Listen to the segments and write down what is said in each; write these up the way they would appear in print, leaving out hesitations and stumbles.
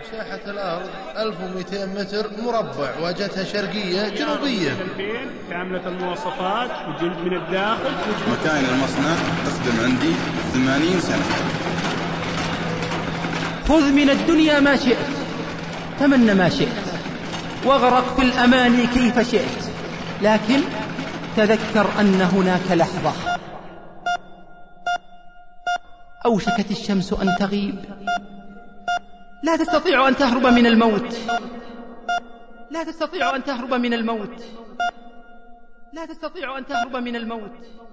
مساحة الأرض 1200 متر مربع، واجهتها شرقية جنوبية. كاملة المواصفات وجلد من الداخل. مكاين المصنع تخدم عندي 80 سنة. خذ من الدنيا ما شئت، تمنى ما شئت، واغرق في الأماني كيف شئت، لكن تذكر أن هناك لحظة أوشكت الشمس أن تغيب. لا تستطيع أن تهرب من الموت، لا تستطيع أن تهرب من الموت، لا تستطيع أن تهرب من الموت.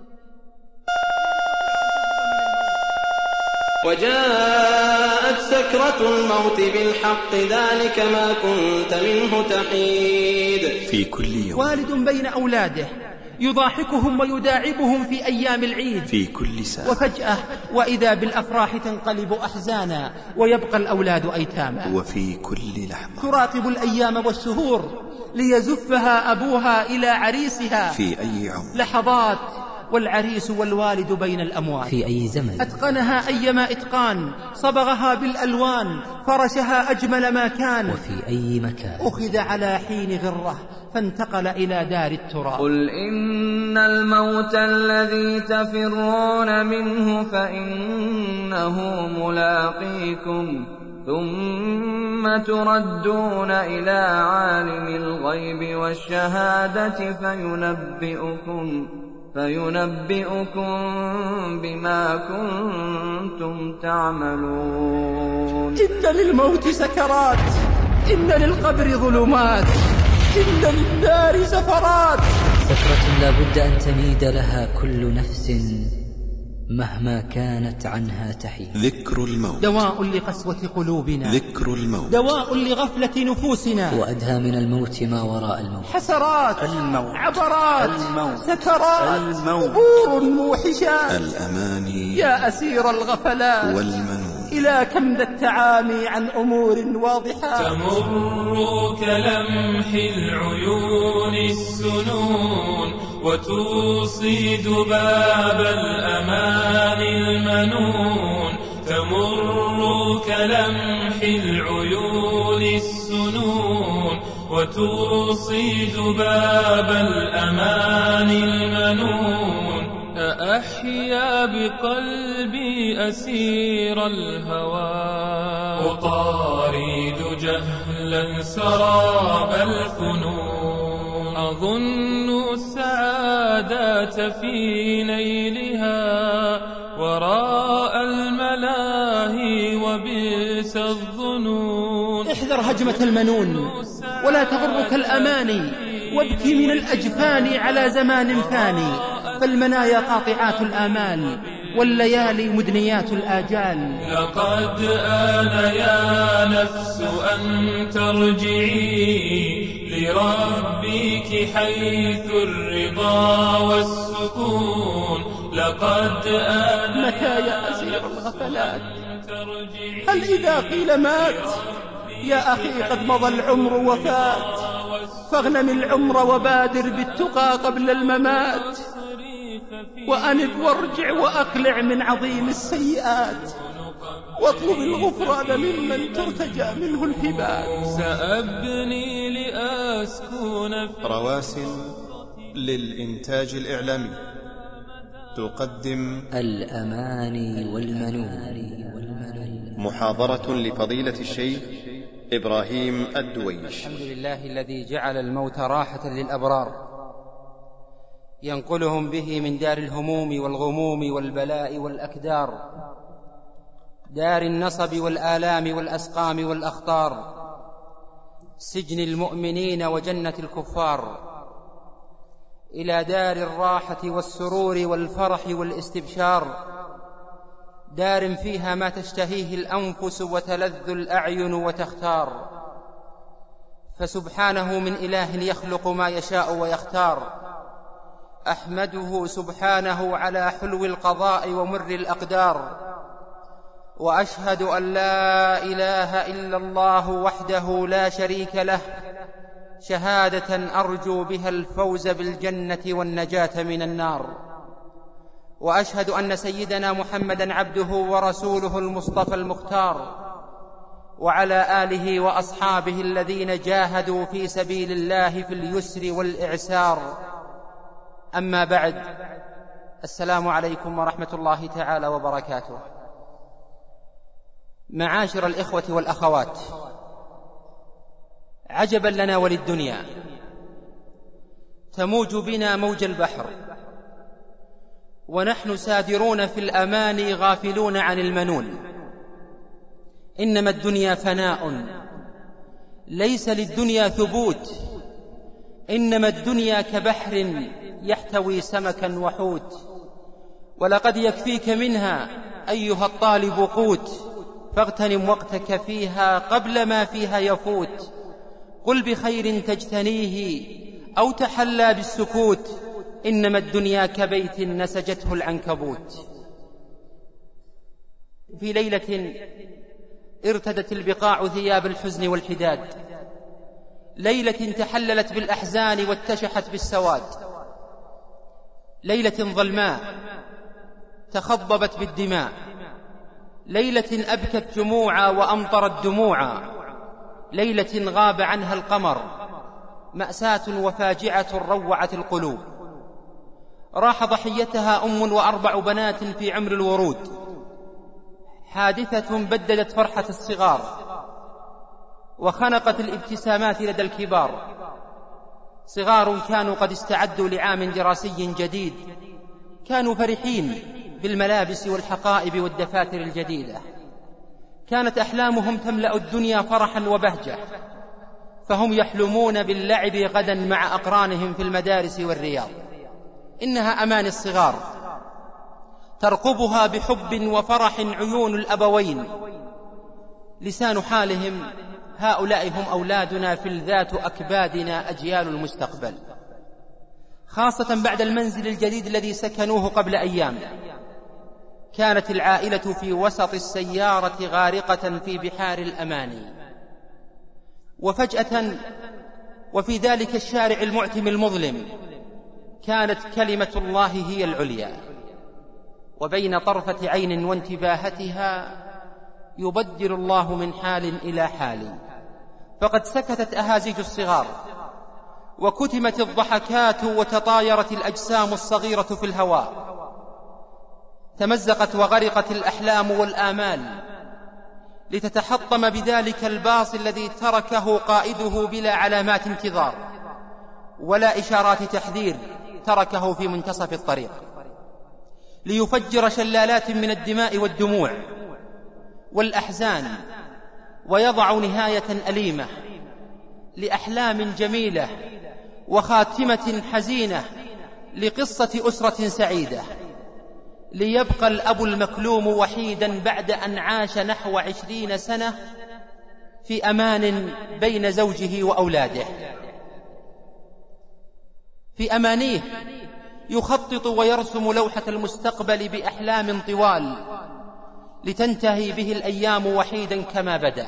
وجاءت سكرة الموت بالحق، ذلك ما كنت منه تحيد. في كل يوم والد بين أولاده يضاحكهم ويداعبهم في أيام العيد، في كل ساعة، وفجأة وإذا بالأفراح تنقلب أحزانا ويبقى الأولاد أيتاما. وفي كل لحظة تراقب الأيام والشهور ليزفها أبوها إلى عريسها في أي عمر، لحظات والعريس والوالد بين الأموات. في أي زمن أتقنها أيما إتقان، صبغها بالألوان، فرشها أجمل ما كان. وفي أي مكان أخذ على حين غرة فانتقل إلى دار التراب. قل إن الموت الذي تفرون منه فإنه ملاقيكم، ثم تردون إلى عالم الغيب والشهادة فينبئكم بما كنتم تعملون. إن للموت سكرات، إن للقبر ظلمات، إن للنار سفرات. سكرة لا بد أن تميد لها كل نفس مهما كانت عنها تحيد. ذكر الموت دواء لقسوة قلوبنا، ذكر الموت دواء لغفلة نفوسنا. وأدهى من الموت ما وراء الموت. حسرات الموت، عبرات الموت، سكرات، الموت، قبور موحشات. الأماني يا أسير الغفلات، والمنون، إلى كم ذا التعامي عن أمور واضحات. تمر كلمح العيون السنون، وتوصي ذباب الأمان المنون. تمر كلمح العيون السنون، وتوصي ذباب الأمان المنون. أحيا بقلبي أسير الهوى، أطارد جهلا سراب الفنون. أظن السعادة في نيلها وراء الملاهي وبئس الظنون. احذر هجمة المنون ولا تغرك الأماني، وابكي من الأجفان على زمان فاني، فالمنايا قاطعات الآمال والليالي مدنيات الآجال. لقد آن يا نفس أن ترجعي لربك حيث الرضا والسكون. لقد آن متى يا أسير الغفلات؟ هل إذا قيل مات؟ يا أخي قد مضى العمر وفات، فاغنم العمر وبادر بالتقى قبل الممات. وأنب وارجع وأقلع من عظيم السيئات، واطلب الغفران ممن ترتجى منه الهبات. سأبني لأسكن رواسل للإنتاج الإعلامي تقدم الأماني والمنون. محاضرة لفضيلة الشيخ إبراهيم الدويش. الحمد لله الذي جعل الموت راحة للأبرار، ينقلهم به من دار الهموم والغموم والبلاء والأكدار، دار النصب والآلام والأسقام والأخطار، سجن المؤمنين وجنة الكفار، إلى دار الراحة والسرور والفرح والاستبشار، دار فيها ما تشتهيه الأنفس وتلذ الأعين وتختار. فسبحانه من إله يخلق ما يشاء ويختار. أحمده سبحانه على حلو القضاء ومر الأقدار، وأشهد أن لا إله إلا الله وحده لا شريك له، شهادة أرجو بها الفوز بالجنة والنجاة من النار. وأشهد أن سيدنا محمدًا عبده ورسوله المصطفى المختار، وعلى آله وأصحابه الذين جاهدوا في سبيل الله في اليسر والإعسار. أما بعد، السلام عليكم ورحمة الله تعالى وبركاته. معاشر الإخوة والأخوات، عجبا لنا وللدنيا، تموج بنا موج البحر ونحن سادرون في الأماني غافلون عن المنون. إنما الدنيا فناء، ليس للدنيا ثبوت، إنما الدنيا كبحر يحتوي سمكا وحوت. ولقد يكفيك منها أيها الطالب قوت، فاغتنم وقتك فيها قبل ما فيها يفوت. قل بخير تجتنيه أو تحلى بالسكوت، إنما الدنيا كبيت نسجته العنكبوت. في ليلة ارتدت البقاع ثياب الحزن والحداد، ليلة تحللت بالأحزان واتشحت بالسواد، ليلة ظلماء تخضبت بالدماء، ليلة أبكت جموعا وأمطرت دموعا، ليلة غاب عنها القمر، مأساة وفاجعة روعت القلوب. راح ضحيتها أم و4 بنات في عمر الورود، حادثة بددت فرحة الصغار وخنقت الابتسامات لدى الكبار. صغار كانوا قد استعدوا لعام دراسي جديد، كانوا فرحين بالملابس والحقائب والدفاتر الجديدة، كانت أحلامهم تملأ الدنيا فرحا وبهجة، فهم يحلمون باللعب غدا مع أقرانهم في المدارس والرياض. إنها أماني الصغار ترقبها بحب وفرح عيون الأبوين. لسان حالهم: هؤلاء هم أولادنا في الذات أكبادنا أجيال المستقبل. خاصة بعد المنزل الجديد الذي سكنوه قبل أيام، كانت العائلة في وسط السيارة غارقة في بحار الأماني، وفجأة وفي ذلك الشارع المعتم المظلم كانت كلمة الله هي العليا، وبين طرفة عين وانتباهتها يبدل الله من حال إلى حال. فقد سكتت أهازيج الصغار، وكتمت الضحكات، وتطايرت الأجسام الصغيرة في الهواء، تمزقت وغرقت الأحلام والآمال، لتتحطم بذلك الباص الذي تركه قائده بلا علامات انتظار ولا إشارات تحذير، تركه في منتصف الطريق ليفجر شلالات من الدماء والدموع والأحزان، ويضع نهاية أليمة لأحلام جميلة وخاتمة حزينة لقصة أسرة سعيدة، ليبقى الأب المكلوم وحيدا بعد أن عاش نحو 20 سنة في أمان بين زوجه وأولاده. في أمانيه يخطط ويرسم لوحة المستقبل بأحلام طوال، لتنتهي به الأيام وحيدا كما بدأ.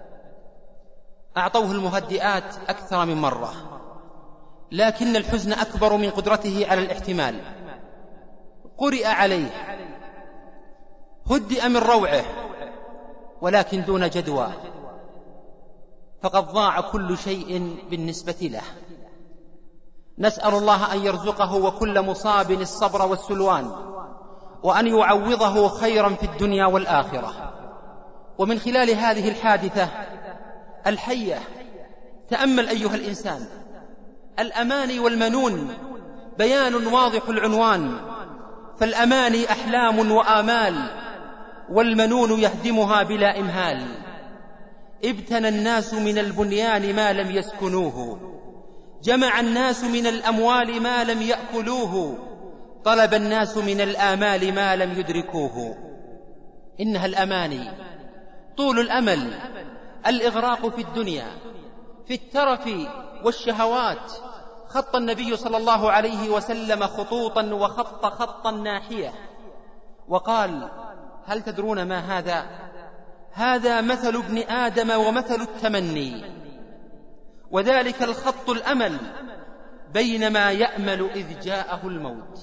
أعطوه المهدئات أكثر من مرة، لكن الحزن أكبر من قدرته على الاحتمال. قرئ عليه، هدئ من روعه، ولكن دون جدوى، فقد ضاع كل شيء بالنسبة له. نسأل الله أن يرزقه وكل مصاب الصبر والسلوان، وأن يعوضه خيرا في الدنيا والآخرة. ومن خلال هذه الحادثة الحية تأمل أيها الإنسان، الأماني والمنون بيان واضح العنوان، فالأماني أحلام وآمال، والمنون يهدمها بلا إمهال. ابتنى الناس من البنيان ما لم يسكنوه، جمع الناس من الأموال ما لم يأكلوه، طلب الناس من الآمال ما لم يدركوه. إنها الأماني طول الأمل، الإغراق في الدنيا، في الترف والشهوات. خط النبي صلى الله عليه وسلم خطوطا وخط خطا ناحية، وقال: هل تدرون ما هذا؟ هذا مثل ابن آدم ومثل التمني، وذلك الخط الأمل، بينما يأمل إذ جاءه الموت،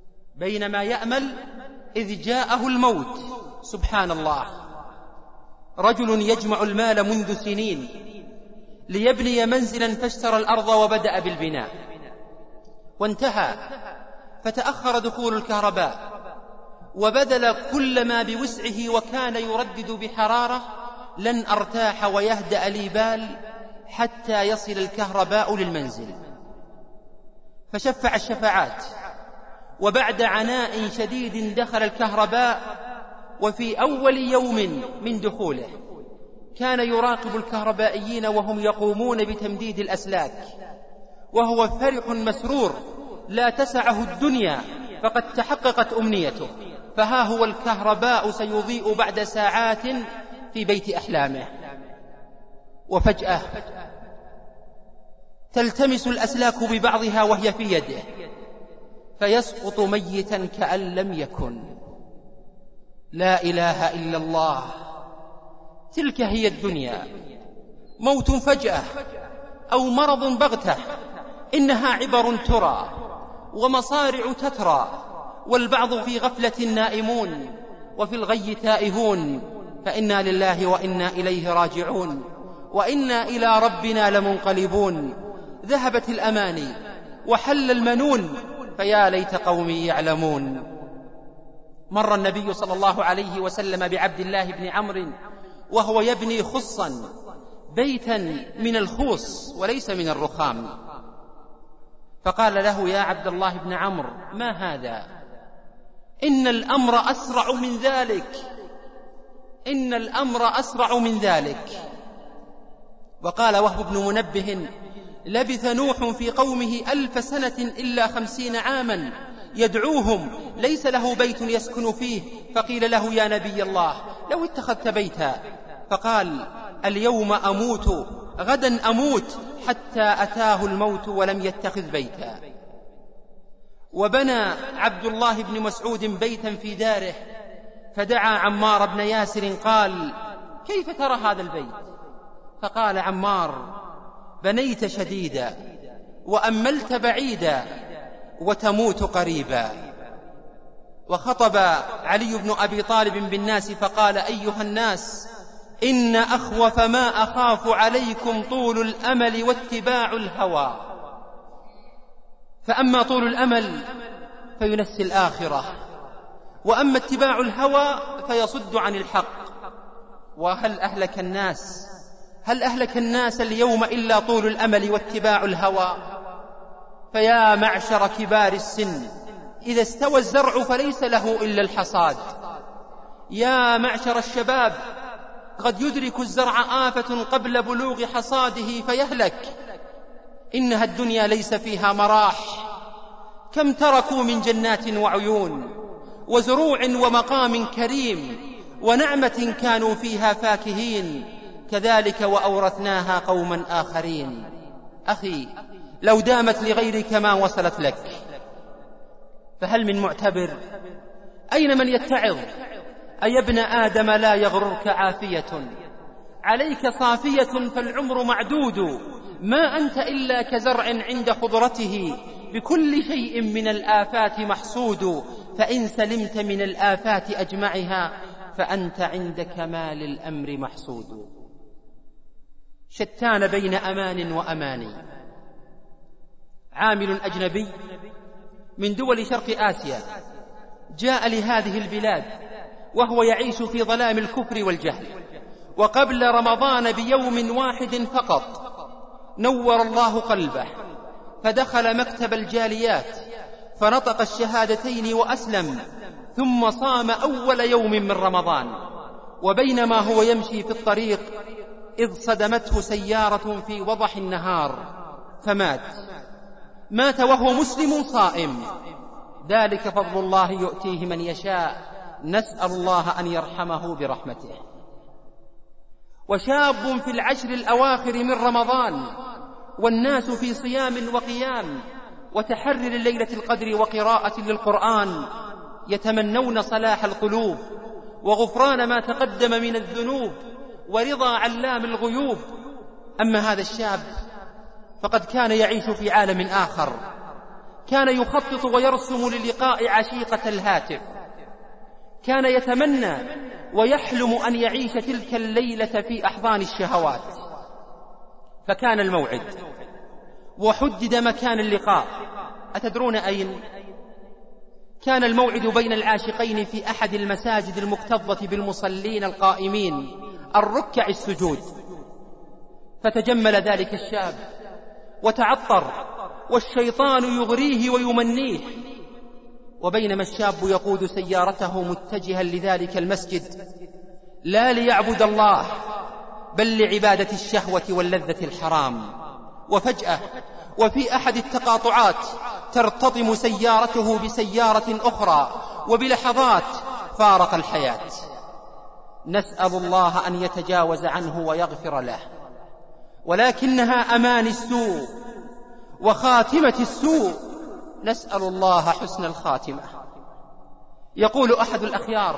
بينما يأمل إذ جاءه الموت. سبحان الله، رجل يجمع المال منذ سنين ليبني منزلا فاشترى الأرض وبدأ بالبناء وانتهى، فتأخر دخول الكهرباء وبذل كل ما بوسعه وكان يردد بحرارة: لن أرتاح ويهدأ لي بال حتى يصل الكهرباء للمنزل. فشفع الشفاعات، وبعد عناء شديد دخل الكهرباء. وفي أول يوم من دخوله كان يراقب الكهربائيين وهم يقومون بتمديد الأسلاك، وهو فرح مسرور لا تسعه الدنيا، فقد تحققت أمنيته، فها هو الكهرباء سيضيء بعد ساعات في بيت أحلامه. وفجأة تلتمس الأسلاك ببعضها وهي في يده، فيسقط ميتا كأن لم يكن. لا إله إلا الله. تلك هي الدنيا، موت فجأة أو مرض بغتة، إنها عبر ترى ومصارع تترى، والبعض في غفلة نائمون وفي الغي تائهون، فإنا لله وإنا إليه راجعون، وإنا إلى ربنا لمنقلبون. ذهبت الأماني وحل المنون، فيا ليت قومي يعلمون. مر النبي صلى الله عليه وسلم بعبد الله بن عمرو وهو يبني خصا، بيتا من الخوص وليس من الرخام، فقال له: يا عبد الله بن عمرو، ما هذا؟ إن الأمر أسرع من ذلك، إن الأمر أسرع من ذلك. وقال وهب بن منبه: لبث نوح في قومه 1000 سنة إلا 50 عاما يدعوهم، ليس له بيت يسكن فيه، فقيل له: يا نبي الله، لو اتخذت بيتا. فقال: اليوم أموت غدا أموت، حتى أتاه الموت ولم يتخذ بيتا. وبنى عبد الله بن مسعود بيتا في داره، فدعا عمار بن ياسر قال: كيف ترى هذا البيت؟ فقال عمار: بنيت شديدا وأملت بعيدا وتموت قريبا. وخطب علي بن أبي طالب بالناس فقال: أيها الناس، إن أخوف ما أخاف عليكم طول الأمل واتباع الهوى. فأما طول الأمل فينسي الآخرة، وأما اتباع الهوى فيصد عن الحق. وهل أهلك الناس اليوم إلا طول الأمل واتباع الهوى؟ فيا معشر كبار السن، إذا استوى الزرع فليس له إلا الحصاد. يا معشر الشباب، قد يدرك الزرع آفة قبل بلوغ حصاده فيهلك. إنها الدنيا ليس فيها مراح، كم تركوا من جنات وعيون وزروع ومقام كريم ونعمة كانوا فيها فاكهين، كذلك وأورثناها قوما آخرين. أخي، لو دامت لغيرك ما وصلت لك. فهل من معتبر؟ أين من يتعظ؟ أي ابن آدم لا يغررك عافية، عليك صافية فالعمر معدود، ما أنت إلا كزرع عند خضرته، بكل شيء من الآفات محسود، فإن سلمت من الآفات أجمعها فأنت عند كمال الأمر محسود. شتان بين أمان وأماني. عامل أجنبي من دول شرق آسيا جاء لهذه البلاد وهو يعيش في ظلام الكفر والجهل، وقبل رمضان بيوم واحد فقط نور الله قلبه، فدخل مكتب الجاليات فنطق الشهادتين وأسلم، ثم صام أول يوم من رمضان. وبينما هو يمشي في الطريق إذ صدمته سيارة في وضح النهار فمات وهو مسلم صائم. ذلك فضل الله يؤتيه من يشاء، نسأل الله أن يرحمه برحمته. وشاب في العشر الأواخر من رمضان والناس في صيام وقيام وتحرر ليلة القدر وقراءة للقرآن، يتمنون صلاح القلوب وغفران ما تقدم من الذنوب ورضا علام الغيوب. أما هذا الشاب فقد كان يعيش في عالم آخر، كان يخطط ويرسم للقاء عشيقة الهاتف، كان يتمنى ويحلم أن يعيش تلك الليلة في أحضان الشهوات. فكان الموعد وحدد مكان اللقاء. أتدرون أين؟ كان الموعد بين العاشقين في أحد المساجد المكتظة بالمصلين القائمين الركع السجود. فتجمل ذلك الشاب وتعطر والشيطان يغريه ويمنيه، وبينما الشاب يقود سيارته متجها لذلك المسجد لا ليعبد الله بل لعبادة الشهوة واللذة الحرام، وفجأة وفي أحد التقاطعات ترتطم سيارته بسيارة أخرى، وبلحظات فارق الحياة. نسأل الله أن يتجاوز عنه ويغفر له، ولكنها أمان السوء وخاتمة السوء. نسأل الله حسن الخاتمة. يقول أحد الأخيار: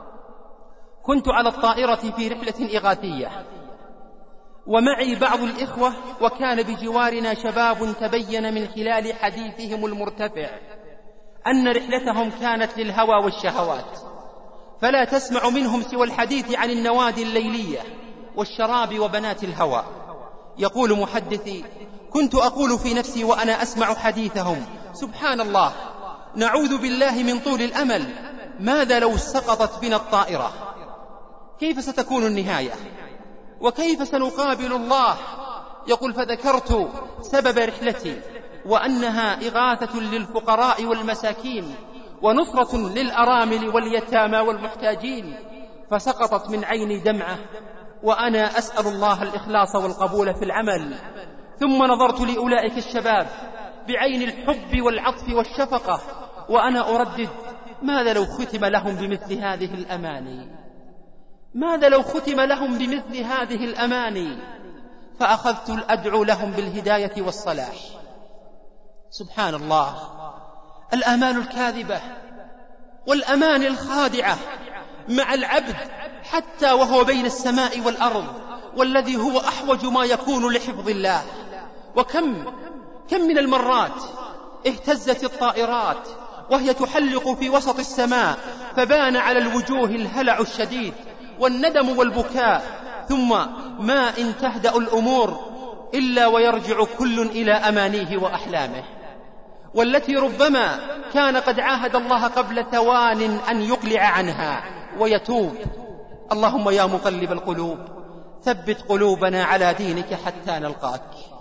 كنت على الطائرة في رحلة إغاثية ومعي بعض الإخوة، وكان بجوارنا شباب تبين من خلال حديثهم المرتفع أن رحلتهم كانت للهوى والشهوات، فلا تسمع منهم سوى الحديث عن النوادي الليلية والشراب وبنات الهوى. يقول محدثي: كنت أقول في نفسي وأنا أسمع حديثهم: سبحان الله، نعوذ بالله من طول الأمل، ماذا لو سقطت بنا الطائرة؟ كيف ستكون النهاية؟ وكيف سنقابل الله؟ يقول: فذكرت سبب رحلتي وأنها إغاثة للفقراء والمساكين ونصرة للأرامل واليتامى والمحتاجين، فسقطت من عيني دمعة وأنا أسأل الله الإخلاص والقبول في العمل. ثم نظرت لأولئك الشباب بعين الحب والعطف والشفقة وأنا أردد: ماذا لو ختم لهم بمثل هذه الأماني؟ ماذا لو ختم لهم بمثل هذه الأماني؟ فأخذت أدعو لهم بالهداية والصلاح. سبحان الله، الآمال الكاذبة والأمان الخادعة مع العبد حتى وهو بين السماء والأرض، والذي هو أحوج ما يكون لحفظ الله. وكم من المرات اهتزت الطائرات وهي تحلق في وسط السماء، فبان على الوجوه الهلع الشديد والندم والبكاء، ثم ما إن تهدأ الأمور إلا ويرجع كل إلى أمانيه وأحلامه، والتي ربما كان قد عاهد الله قبل ثوان أن يقلع عنها ويتوب. اللهم يا مقلب القلوب ثبت قلوبنا على دينك حتى نلقاك.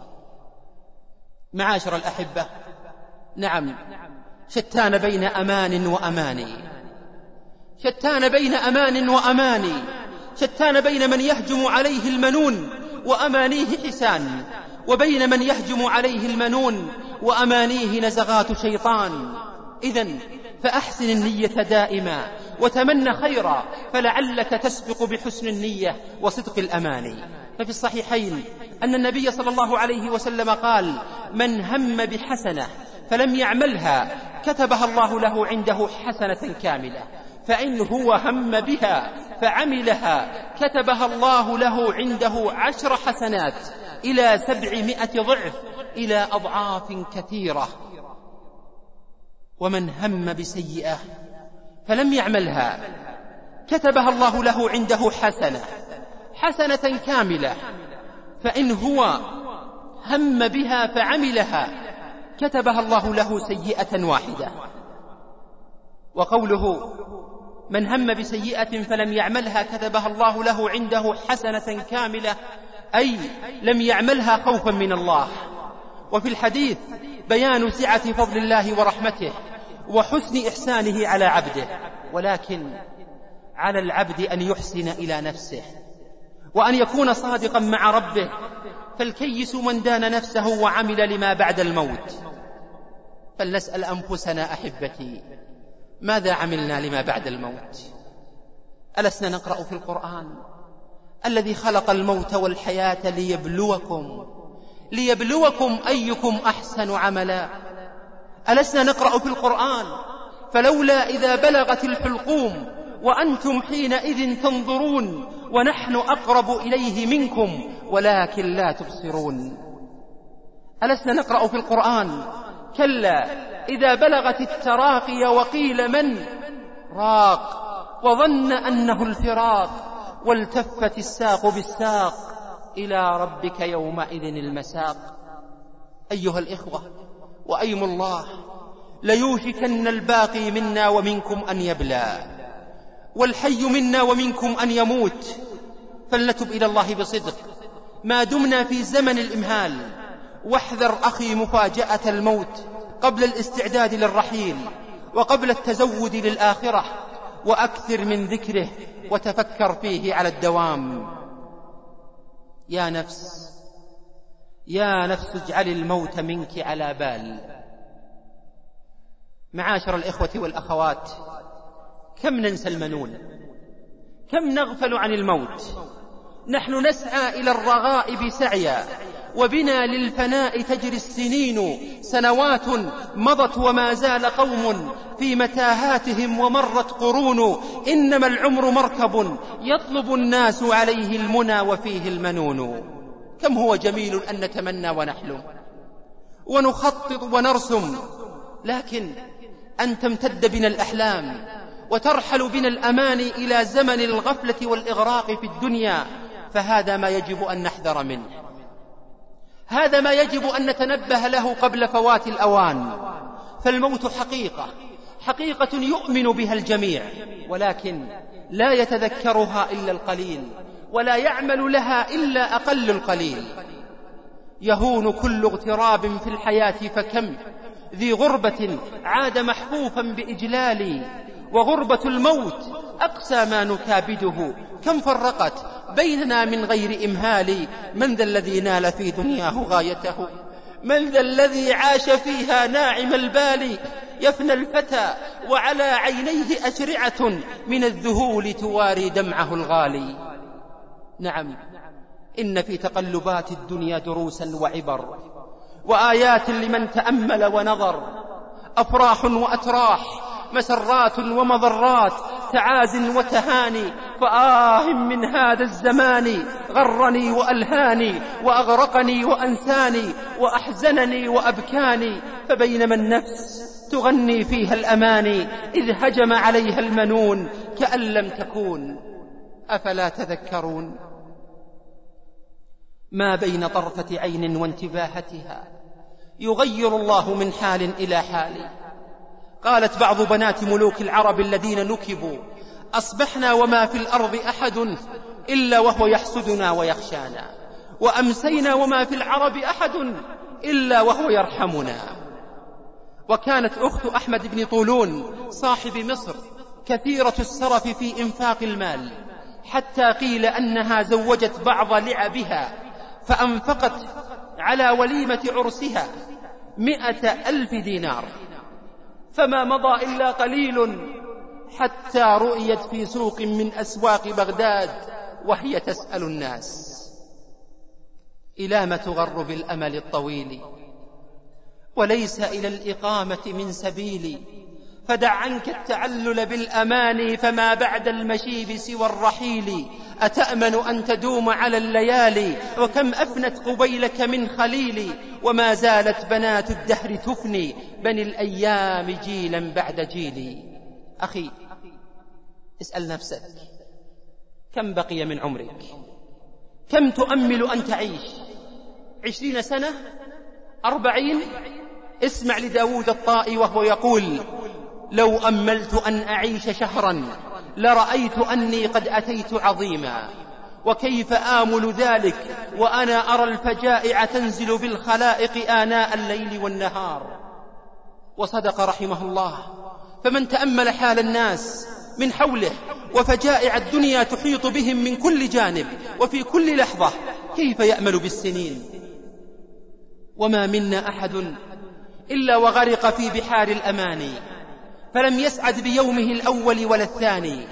معاشر الأحبة، نعم، شتان بين أمان وأماني، شتان بين أمان وأماني، شتان بين من يهجم عليه المنون وأمانيه حسان، وبين من يهجم عليه المنون وأمانيه نزغات شيطان. إذن فأحسن النية دائما وتمنى خيرا، فلعلك تسبق بحسن النية وصدق الأماني. ففي الصحيحين أن النبي صلى الله عليه وسلم قال: من هم بحسنة فلم يعملها كتبها الله له عنده حسنة كاملة، فإن هو هم بها فعملها كتبها الله له عنده 10 حسنات إلى 700 ضعف، إلى أضعاف كثيرة. ومن هم بسيئة فلم يعملها كتبها الله له عنده حسنة كاملة، فإن هو هم بها فعملها كتبها الله له سيئة واحدة. وقوله من هم بسيئة فلم يعملها كتبها الله له عنده حسنة كاملة، أي لم يعملها خوفا من الله. وفي الحديث بيان سعة فضل الله ورحمته وحسن إحسانه على عبده، ولكن على العبد أن يحسن إلى نفسه وأن يكون صادقا مع ربه، فالكيس من دان نفسه وعمل لما بعد الموت. فلنسأل أنفسنا أحبتي، ماذا عملنا لما بعد الموت؟ ألسنا نقرأ في القرآن الذي خلق الموت والحياة ليبلوكم أيكم أحسن عملا؟ ألسنا نقرأ في القرآن فلولا إذا بلغت الحلقوم وأنتم حينئذ تنظرون ونحن أقرب إليه منكم ولكن لا تبصرون؟ ألسنا نقرأ في القرآن كلا إذا بلغت التراقي وقيل من راق وظن أنه الفراق والتفت الساق بالساق إلى ربك يومئذ المساق. أيها الإخوة وأيم الله، ليوشكن الباقي منا ومنكم أن يبلى، والحي منا ومنكم أن يموت، فلنتب إلى الله بصدق ما دمنا في زمن الإمهال. واحذر أخي مفاجأة الموت قبل الاستعداد للرحيل وقبل التزود للآخرة، وأكثر من ذكره وتفكر فيه على الدوام. يا نفس اجعل الموت منك على بال. معاشر الإخوة والأخوات، كم ننسى المنون، كم نغفل عن الموت. نحن نسعى إلى الرغائب سعيا، وبنا للفناء تجري السنين. سنوات مضت وما زال قوم في متاهاتهم ومرت قرون. إنما العمر مركب يطلب الناس عليه المنى وفيه المنون. كم هو جميل أن نتمنى ونحلم ونخطط ونرسم، لكن أن تمتد بنا الأحلام وترحل بنا الأماني إلى زمن الغفلة والإغراق في الدنيا، فهذا ما يجب أن نحذر منه، هذا ما يجب أن نتنبه له قبل فوات الأوان. فالموت حقيقة يؤمن بها الجميع، ولكن لا يتذكرها إلا القليل، ولا يعمل لها إلا أقل القليل. يهون كل اغتراب في الحياة، فكم ذي غربة عاد محفوفا بإجلال. وغربة الموت أقسى ما نكابده، كم فرقت بيننا من غير إمهال. من ذا الذي نال في دنياه غايته؟ من ذا الذي عاش فيها ناعم البال؟ يفنى الفتى وعلى عينيه أشرعة من الذهول تواري دمعه الغالي. نعم، إن في تقلبات الدنيا دروسا وعبر وآيات لمن تأمل ونظر. أفراح وأتراح، مسرات ومضرات، تعاز وتهاني. فآه من هذا الزمان غرني وألهاني، وأغرقني وأنساني، وأحزنني وأبكاني. فبينما النفس تغني فيها الأماني، إذ هجم عليها المنون كأن لم تكون. أفلا تذكرون؟ ما بين طرفة عين وانتباهتها يغير الله من حال إلى حال. قالت بعض بنات ملوك العرب الذين نكبوا: أصبحنا وما في الأرض أحد إلا وهو يحسدنا ويخشانا، وأمسينا وما في العرب أحد إلا وهو يرحمنا. وكانت أخت أحمد بن طولون صاحب مصر كثيرة السرف في إنفاق المال، حتى قيل أنها زوجت بعض لعبها فأنفقت على وليمة عرسها 100,000 دينار، فما مضى إلا قليل حتى رؤيت في سوق من أسواق بغداد وهي تسأل الناس: إلى ما تغر بالأمل الطويل وليس إلى الإقامة من سبيل؟ فدع عنك التعلل بالأماني، فما بعد المشيب سوى الرحيل. أتأمن أن تدوم على الليالي، وكم أفنت قبيلك من خليل. وما زالت بنات الدهر تفني بني الأيام جيلا بعد جيل. أخي، اسأل نفسك: كم بقي من عمرك؟ كم تؤمل أن تعيش؟ 20 سنة؟ 40؟ اسمع لداود الطائي وهو يقول: لو أملت أن أعيش شهرا لرأيت أني قد أتيت عظيما، وكيف آمل ذلك وأنا أرى الفجائع تنزل بالخلائق آناء الليل والنهار. وصدق رحمه الله، فمن تأمل حال الناس من حوله وفجائع الدنيا تحيط بهم من كل جانب وفي كل لحظة، كيف يأمل بالسنين؟ وما منا أحد إلا وغرق في بحار الأماني، فلم يسعد بيومه الأول ولا الثاني،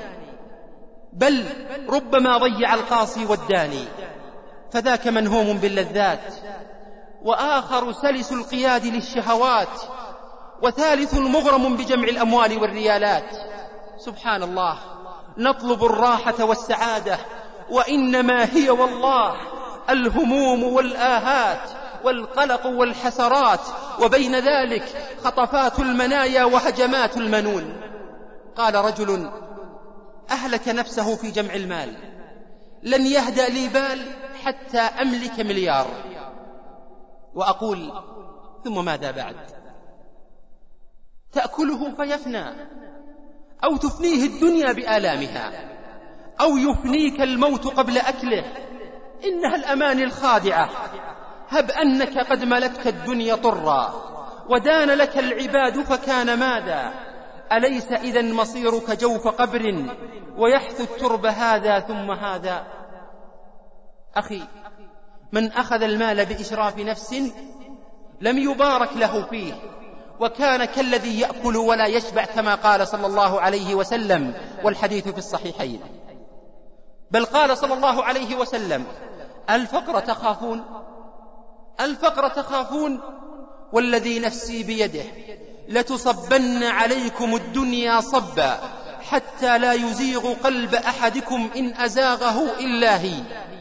بل ربما ضيع القاصي والداني. فذاك منهوم باللذات، وآخر سلس القياد للشهوات، وثالث مغرم بجمع الأموال والريالات. سبحان الله، نطلب الراحة والسعادة، وإنما هي والله الهموم والآهات والقلق والحسرات، وبين ذلك خطفات المنايا وهجمات المنون. قال رجل: أهلك نفسه في جمع المال. لن يهدأ لي بال حتى أملك مليار. وأقول ثم ماذا بعد؟ تأكله فيفنى، أو تفنيه الدنيا بآلامها، أو يفنيك الموت قبل أكله. إنها الأماني الخادعة. هب أنك قد ملكت الدنيا طرا، ودان لك العباد فكان ماذا؟ أليس إذن مصيرك جوف قبر، ويحث الترب هذا ثم هذا؟ أخي، من أخذ المال بإشراف نفس لم يبارك له فيه، وكان كالذي يأكل ولا يشبع، كما قال صلى الله عليه وسلم، والحديث في الصحيحين. بل قال صلى الله عليه وسلم: الفقر تخافون، الفقر تخافون، والذي نفسي بيده لتصبن عليكم الدنيا صبا حتى لا يزيغ قلب أحدكم إن أزاغه إلا هي.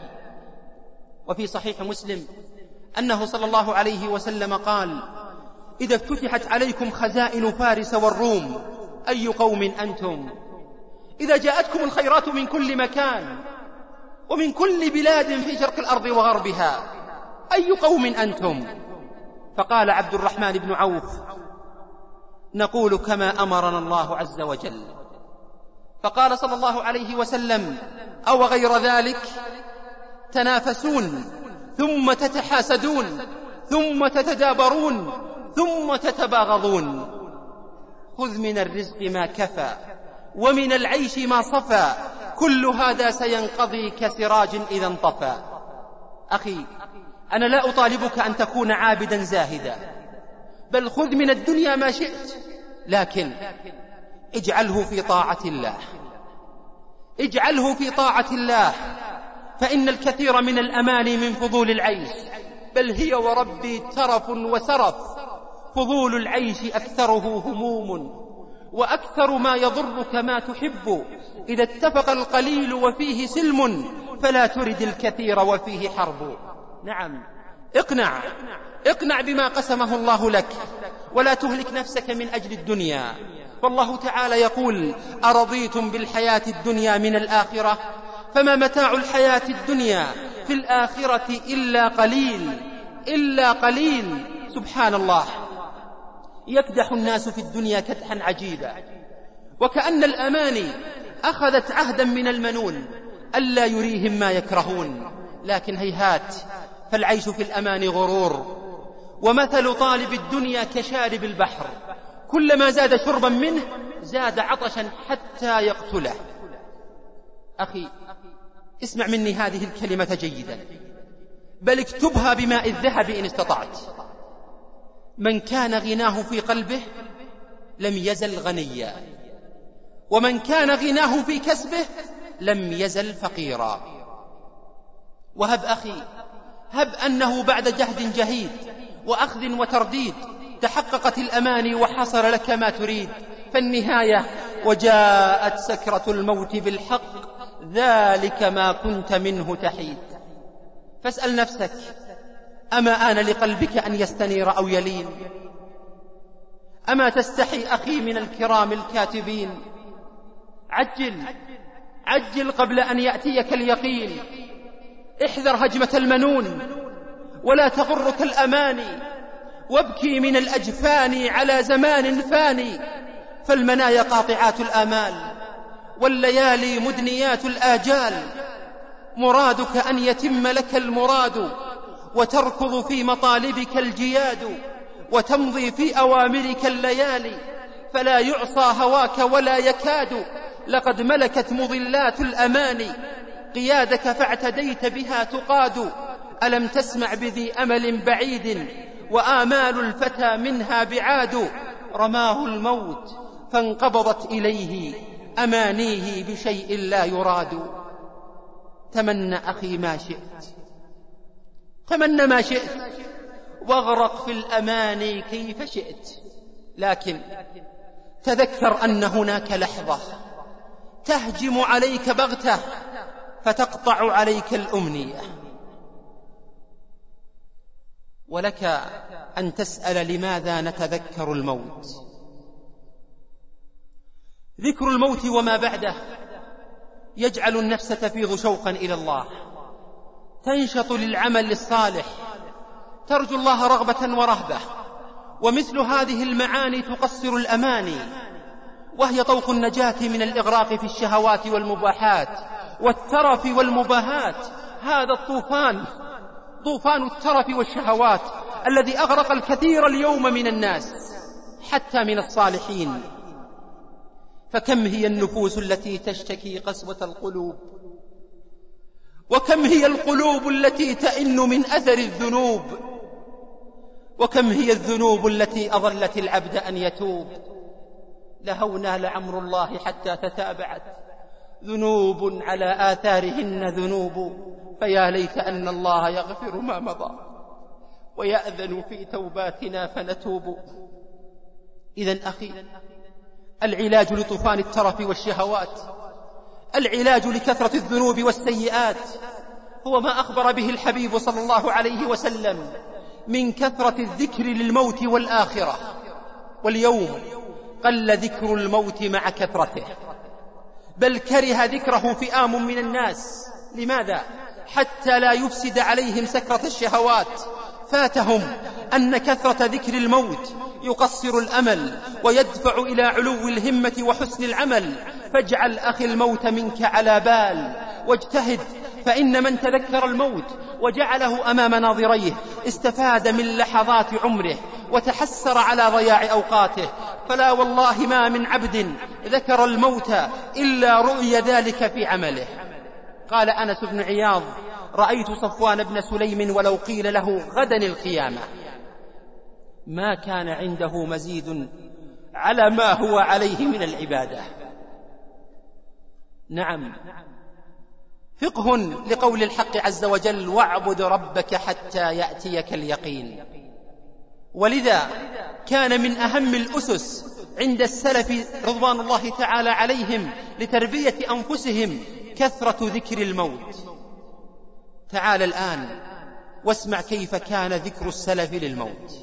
وفي صحيح مسلم أنه صلى الله عليه وسلم قال: إذا افتتحت عليكم خزائن فارس والروم أي قوم أنتم؟ إذا جاءتكم الخيرات من كل مكان ومن كل بلاد في شرق الأرض وغربها أي قوم أنتم؟ فقال عبد الرحمن بن عوف: نقول كما أمرنا الله عز وجل. فقال صلى الله عليه وسلم: أو غير ذلك؟ تنافسون، ثم تتحاسدون، ثم تتدابرون، ثم تتباغضون. خذ من الرزق ما كفى، ومن العيش ما صفى، كل هذا سينقضي كسراج إذا انطفى. أخي، أنا لا أطالبك أن تكون عابدا زاهدا، بل خذ من الدنيا ما شئت، لكن اجعله في طاعة الله، اجعله في طاعة الله. فإن الكثير من الأماني من فضول العيش، بل هي وربي ترف وسرف. فضول العيش أكثره هموم، وأكثر ما يضرك ما تحب. إذا اتفق القليل وفيه سلم، فلا ترد الكثير وفيه حرب. نعم، اقنع بما قسمه الله لك، ولا تهلك نفسك من أجل الدنيا. فالله تعالى يقول: أرضيتم بالحياة الدنيا من الآخرة؟ فما متاع الحياة الدنيا في الآخرة إلا قليل. سبحان الله، يكدح الناس في الدنيا كدحا عجيبا، وكأن الأماني أخذت عهدا من المنون ألا يريهم ما يكرهون. لكن هيهات، فالعيش في الأمان غرور، ومثل طالب الدنيا كشارب البحر، كلما زاد شربا منه زاد عطشا حتى يقتله. أخي، اسمع مني هذه الكلمة جيدا، بل اكتبها بماء الذهب إن استطعت: من كان غناه في قلبه لم يزل غنيا، ومن كان غناه في كسبه لم يزل فقيرا. وهب أخي، هب أنه بعد جهد جهيد وأخذ وترديد تحققت الأماني وحصل لك ما تريد، فالنهاية: وجاءت سكرة الموت بالحق ذلك ما كنت منه تحيد. فاسأل نفسك: أما آن لقلبك أن يستنير أو يلين؟ أما تستحي أخي من الكرام الكاتبين؟ عجل قبل أن يأتيك اليقين. احذر هجمة المنون، ولا تغرك الأماني، وابكي من الأجفان على زمان فاني. فالمنايا قاطعات الآمال، والليالي مدنيات الآجال. مرادك أن يتم لك المراد، وتركض في مطالبك الجياد، وتمضي في أوامرك الليالي، فلا يعصى هواك ولا يكاد. لقد ملكت مضلات الأماني قيادك، فاعتديت بها تقاد. ألم تسمع بذي أمل بعيد، وآمال الفتى منها بعاد. رماه الموت فانقبضت إليه أمانيه بشيء لا يراد. تمنى أخي ما شئت، تمنى ما شئت، واغرق في الأماني كيف شئت، لكن تذكر أن هناك لحظة تهجم عليك بغتة فتقطع عليك الأمنية. ولك أن تسأل: لماذا نتذكر الموت؟ ذكر الموت وما بعده يجعل النفس تفيض شوقا إلى الله، تنشط للعمل الصالح، ترجو الله رغبة ورهبة. ومثل هذه المعاني تقصر الأماني، وهي طوق النجاة من الإغراق في الشهوات والمباحات والترف والمباهات. هذا الطوفان، طوفان الترف والشهوات، الذي أغرق الكثير اليوم من الناس حتى من الصالحين. فكم هي النفوس التي تشتكي قسوة القلوب، وكم هي القلوب التي تئن من أثر الذنوب، وكم هي الذنوب التي أضلت العبد أن يتوب. لهونا لعمر الله حتى تتابعت ذنوب على آثارهن ذنوب، فيا ليت أن الله يغفر ما مضى ويأذن في توباتنا فنتوب. إذن أخي، العلاج لطوفان الترف والشهوات، العلاج لكثرة الذنوب والسيئات، هو ما أخبر به الحبيب صلى الله عليه وسلم من كثرة الذكر للموت والآخرة. واليوم قل ذكر الموت مع كثرته، بل كره ذكره فئام من الناس. لماذا؟ حتى لا يفسد عليهم سكرة الشهوات. فاتهم أن كثرة ذكر الموت يقصر الأمل ويدفع إلى علو الهمة وحسن العمل. فاجعل أخي الموت منك على بال واجتهد، فإن من تذكر الموت وجعله أمام ناظريه استفاد من لحظات عمره وتحسر على ضياع أوقاته. فلا والله ما من عبد ذكر الموت إلا رؤي ذلك في عمله. قال أنس بن عياض: رأيت صفوان بن سليم ولو قيل له غدا القيامة ما كان عنده مزيد على ما هو عليه من العبادة. نعم، فقه لقول الحق عز وجل: واعبد ربك حتى يأتيك اليقين. ولذا كان من أهم الأسس عند السلف رضوان الله تعالى عليهم لتربية أنفسهم كثرة ذكر الموت. تعال الآن واسمع كيف كان ذكر السلف للموت.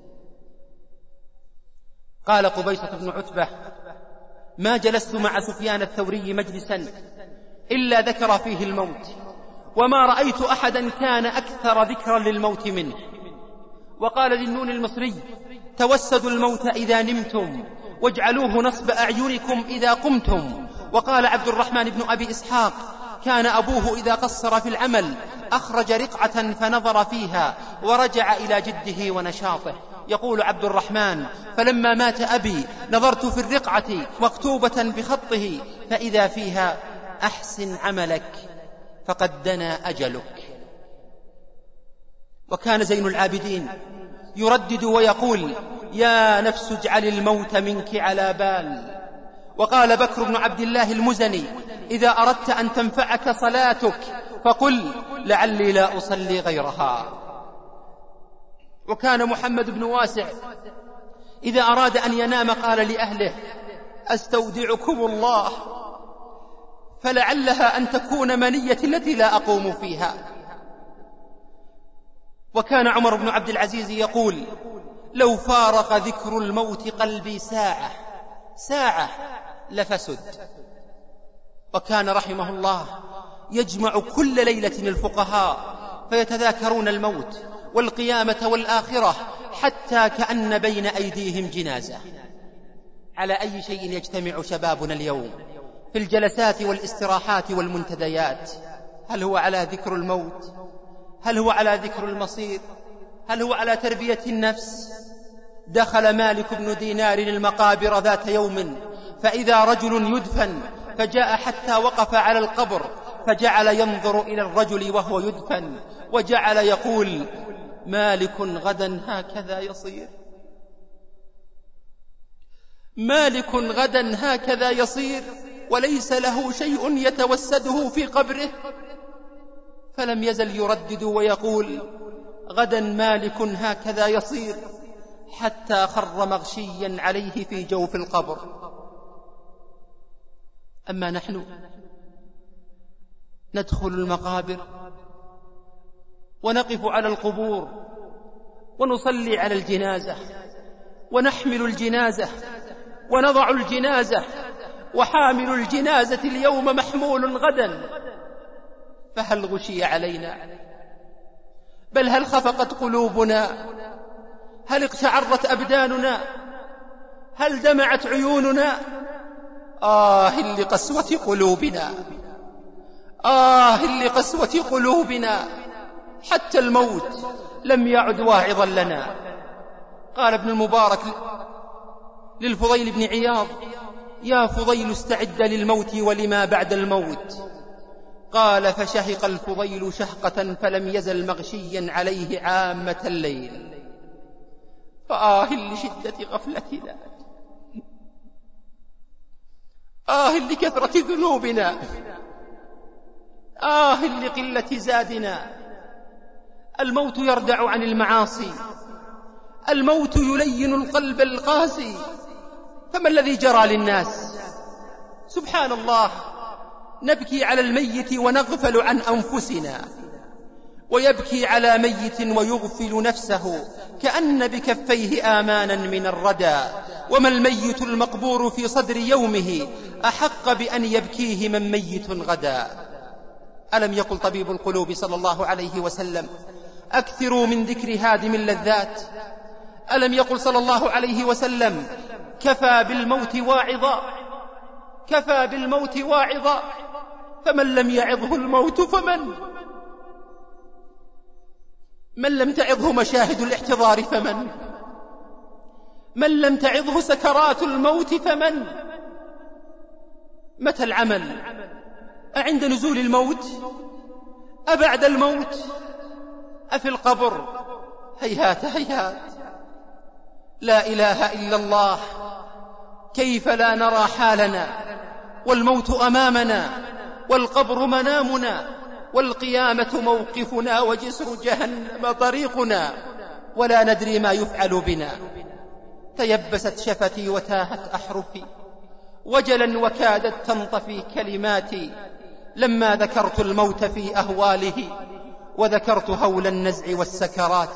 قال قبيصة بن عتبة: ما جلست مع سفيان الثوري مجلسا إلا ذكر فيه الموت، وما رأيت أحدا كان أكثر ذكرا للموت منه. وقال للنون المصري: توسدوا الموت إذا نمتم، واجعلوه نصب أعينكم إذا قمتم. وقال عبد الرحمن بن أبي إسحاق: كان أبوه إذا قصر في العمل أخرج رقعة فنظر فيها ورجع إلى جده ونشاطه. يقول عبد الرحمن: فلما مات أبي نظرت في الرقعة مكتوبة بخطه فإذا فيها: أحسن عملك فقد دنا أجلك. وكان زين العابدين يردد ويقول: يا نفس اجعل الموت منك على بال. وقال بكر بن عبد الله المزني: إذا أردت أن تنفعك صلاتك فقل لعلي لا أصلي غيرها. وكان محمد بن واسع إذا أراد أن ينام قال لأهله: أستودعكم الله فلعلها أن تكون منيتي التي لا أقوم فيها. وكان عمر بن عبد العزيز يقول: لو فارق ذكر الموت قلبي ساعة لفسد. وكان رحمه الله يجمع كل ليلة الفقهاء فيتذاكرون الموت والقيامة والآخرة حتى كأن بين أيديهم جنازة. على أي شيء يجتمع شبابنا اليوم في الجلسات والاستراحات والمنتديات؟ هل هو على ذكر الموت؟ هل هو على ذكر المصير؟ هل هو على تربية النفس؟ دخل مالك بن دينار المقابر ذات يوم فإذا رجل يدفن، فجاء حتى وقف على القبر فجعل ينظر إلى الرجل وهو يدفن وجعل يقول: مالك غدا هكذا يصير، مالك غدا هكذا يصير، وليس له شيء يتوسده في قبره. فلم يزل يردد ويقول: غدا مالك هكذا يصير، حتى خر مغشيا عليه في جوف القبر. أما نحن ندخل المقابر ونقف على القبور ونصلي على الجنازة ونحمل الجنازة ونضع الجنازة وحامل الجنازة اليوم محمول غدا، فهل غشي علينا؟ بل هل خفقت قلوبنا؟ هل اقشعرت أبداننا؟ هل دمعت عيوننا؟ لقسوة قلوبنا، لقسوة قلوبنا، حتى الموت لم يعد واعظا لنا. قال ابن المبارك للفضيل بن عياض: يا فضيل استعد للموت ولما بعد الموت. قال: فشهق الفضيل شهقة فلم يزل مغشيا عليه عامة الليل. لشدة غفلتنا، لكثرة ذنوبنا، لقلة زادنا. الموت يردع عن المعاصي، الموت يلين القلب القاسي. فما الذي جرى للناس؟ سبحان الله، نبكي على الميت ونغفل عن أنفسنا، ويبكي على ميت ويغفل نفسه كأن بكفيه آمانا من الردى. وما الميت المقبور في صدر يومه أحق بأن يبكيه من ميت غدا. ألم يقل طبيب القلوب صلى الله عليه وسلم: أكثروا من ذكر هادم اللذات؟ ألم يقل صلى الله عليه وسلم: كفى بالموت واعظا، كفى بالموت واعظا؟ فمن لم يعظه الموت من لم تعظه مشاهد الاحتضار من لم تعظه سكرات الموت متى العمل؟ أعند نزول الموت؟ أبعد الموت؟ أفي القبر؟ هيهات هيهات. لا إله إلا الله. كيف لا نرى حالنا والموت أمامنا والقبر منامنا والقيامة موقفنا وجسر جهنم طريقنا، ولا ندري ما يفعل بنا. تيبست شفتي وتاهت أحرفي وجلا وكادت تنطفي كلماتي لما ذكرت الموت في أهواله وذكرت هول النزع والسكرات.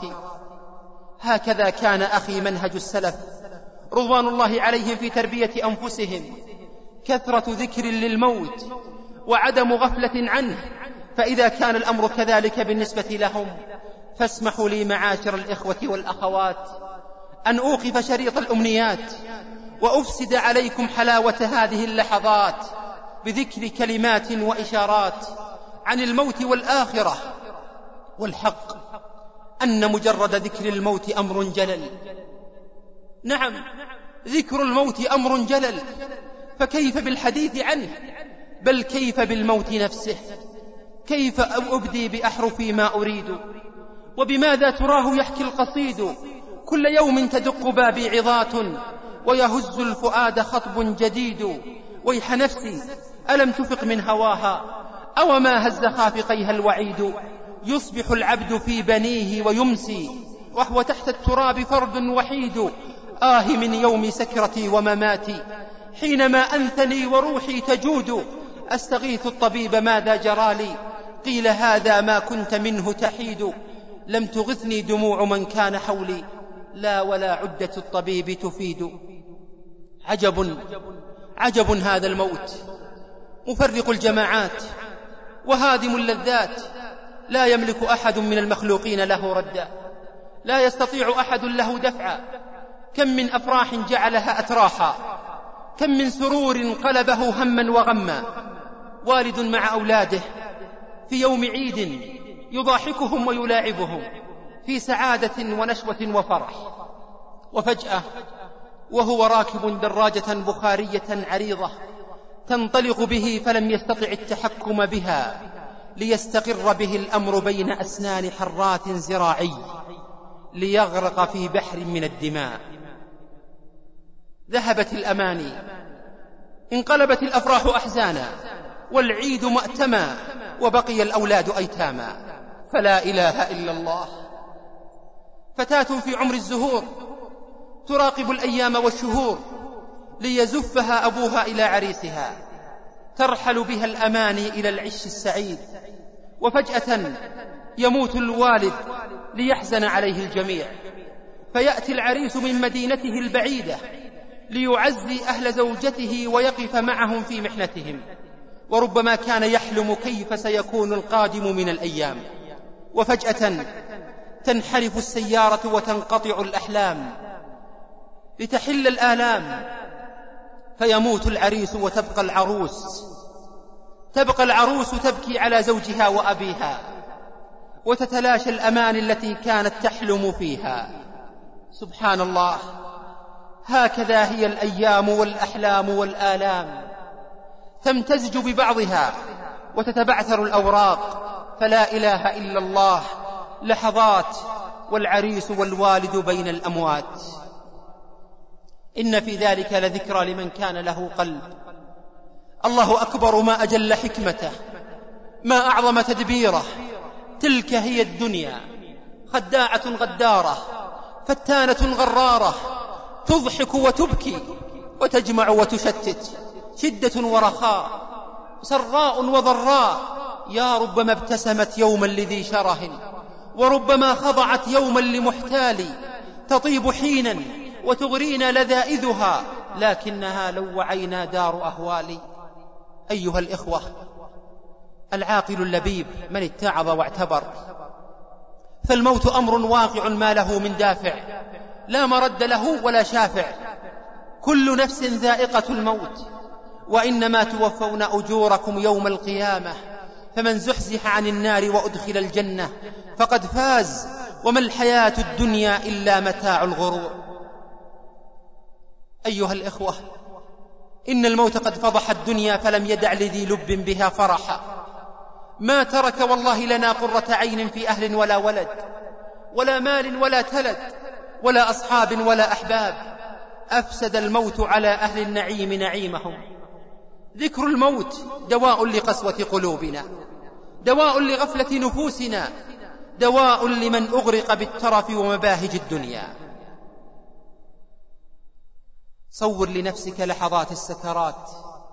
هكذا كان أخي منهج السلف رضوان الله عليهم في تربية أنفسهم، كثرة ذكر للموت وعدم غفلة عنه. فإذا كان الأمر كذلك بالنسبة لهم، فاسمحوا لي معاشر الإخوة والأخوات أن أوقف شريط الأمنيات وأفسد عليكم حلاوة هذه اللحظات بذكر كلمات وإشارات عن الموت والآخرة. والحق أن مجرد ذكر الموت أمر جلل. نعم، ذكر الموت أمر جلل، فكيف بالحديث عنه؟ بل كيف بالموت نفسه؟ كيف أبدي بأحرفي ما أريد؟ وبماذا تراه يحكي القصيد؟ كل يوم تدق بابي عظات ويهز الفؤاد خطب جديد. ويح نفسي ألم تفق من هواها؟ أو ما هز خافقيها الوعيد؟ يصبح العبد في بنيه ويمسي وهو تحت التراب فرد وحيد. من يوم سكرتي ومماتي حينما أنثني وروحي تجود. أستغيث الطبيب ماذا جرالي؟ قيل هذا ما كنت منه تحيد. لم تغثني دموع من كان حولي، لا ولا عدة الطبيب تفيد. عجب عجب هذا الموت، مفرق الجماعات وهادم اللذات. لا يملك أحد من المخلوقين له ردا، لا يستطيع أحد له دفعا. كم من أفراح جعلها أتراحا، كم من سرور قلبه هما وغما. والد مع أولاده في يوم عيد يضاحكهم ويلاعبهم في سعادة ونشوة وفرح، وفجأة وهو راكب دراجة بخارية عريضة تنطلق به فلم يستطع التحكم بها ليستقر به الأمر بين أسنان حرات زراعي ليغرق في بحر من الدماء. ذهبت الأماني، انقلبت الأفراح أحزانا، والعيد مأتما، وبقي الأولاد أيتاما. فلا إله إلا الله. فتاة في عمر الزهور تراقب الأيام والشهور ليزفها أبوها إلى عريسها، ترحل بها الأماني إلى العش السعيد. وفجأة يموت الوالد ليحزن عليه الجميع، فيأتي العريس من مدينته البعيدة ليعزي أهل زوجته ويقف معهم في محنتهم، وربما كان يحلم كيف سيكون القادم من الأيام، وفجأة تنحرف السيارة وتنقطع الأحلام لتحل الآلام، فيموت العريس وتبقى العروس تبكي على زوجها وأبيها، وتتلاشى الأمان التي كانت تحلم فيها. سبحان الله، هكذا هي الأيام والأحلام والآلام، تمتزج ببعضها وتتبعثر الأوراق، فلا إله إلا الله، لحظات والعريس والوالد بين الأموات. إن في ذلك لذكرى لمن كان له قلب. الله أكبر، ما أجل حكمته، ما أعظم تدبيره. تلك هي الدنيا، خداعة غدارة، فتانة غرارة، تضحك وتبكي وتجمع وتشتت، شدة ورخاء، سراء وضراء. يا ربما ابتسمت يوما لذي شره، وربما خضعت يوما لمحتال، تطيب حينا وتغرينا لذائذها، لكنها لو وعينا دار أهوال. أيها الإخوة، العاقل اللبيب من اتعظ واعتبر، فالموت أمر واقع ما له من دافع، لا مرد له ولا شافع. كل نفس ذائقة الموت، وإنما توفون أجوركم يوم القيامة، فمن زحزح عن النار وأدخل الجنة فقد فاز، وما الحياة الدنيا إلا متاع الغرور. أيها الإخوة، إن الموت قد فضح الدنيا فلم يدع لذي لب بها فرحا، ما ترك والله لنا قرة عين في أهل ولا ولد، ولا مال ولا تلد، ولا أصحاب ولا أحباب. أفسد الموت على أهل النعيم نعيمهم. ذكر الموت دواء لقسوة قلوبنا، دواء لغفلة نفوسنا، دواء لمن أغرق بالترف ومباهج الدنيا. صور لنفسك لحظات السكرات.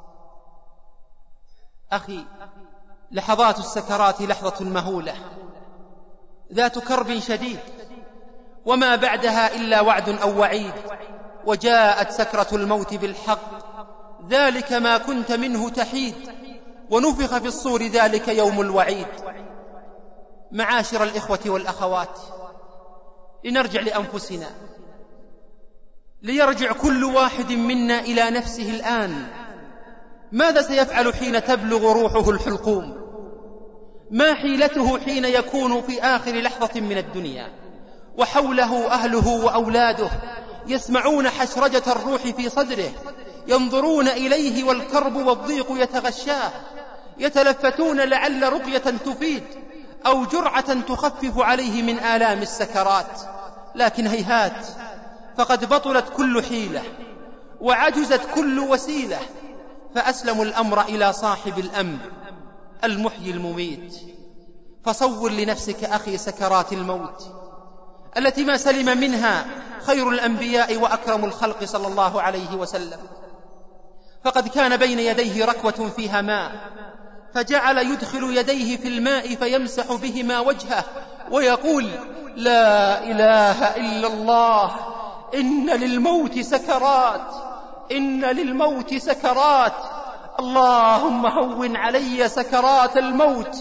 أخي، لحظات السكرات لحظة مهولة ذات كرب شديد، وما بعدها إلا وعد أو وعيد. وجاءت سكرة الموت بالحق، ذلك ما كنت منه تحيد، ونفخ في الصور، ذلك يوم الوعيد. معاشر الإخوة والأخوات، لنرجع لأنفسنا، ليرجع كل واحد منا إلى نفسه الآن. ماذا سيفعل حين تبلغ روحه الحلقوم؟ ما حيلته حين يكون في آخر لحظة من الدنيا، وحوله أهله وأولاده يسمعون حشرجة الروح في صدره، ينظرون إليه والكرب والضيق يتغشاه، يتلفتون لعل رقية تفيد أو جرعة تخفف عليه من آلام السكرات. لكن هيهات، فقد بطلت كل حيلة وعجزت كل وسيلة، فأسلموا الأمر إلى صاحب الأمر المحيي المميت. فصور لنفسك أخي سكرات الموت التي ما سلم منها خير الأنبياء وأكرم الخلق صلى الله عليه وسلم، فقد كان بين يديه ركوة فيها ماء، فجعل يدخل يديه في الماء فيمسح بهما وجهه ويقول: لا إله إلا الله، إن للموت سكرات، إن للموت سكرات، اللهم هون علي سكرات الموت.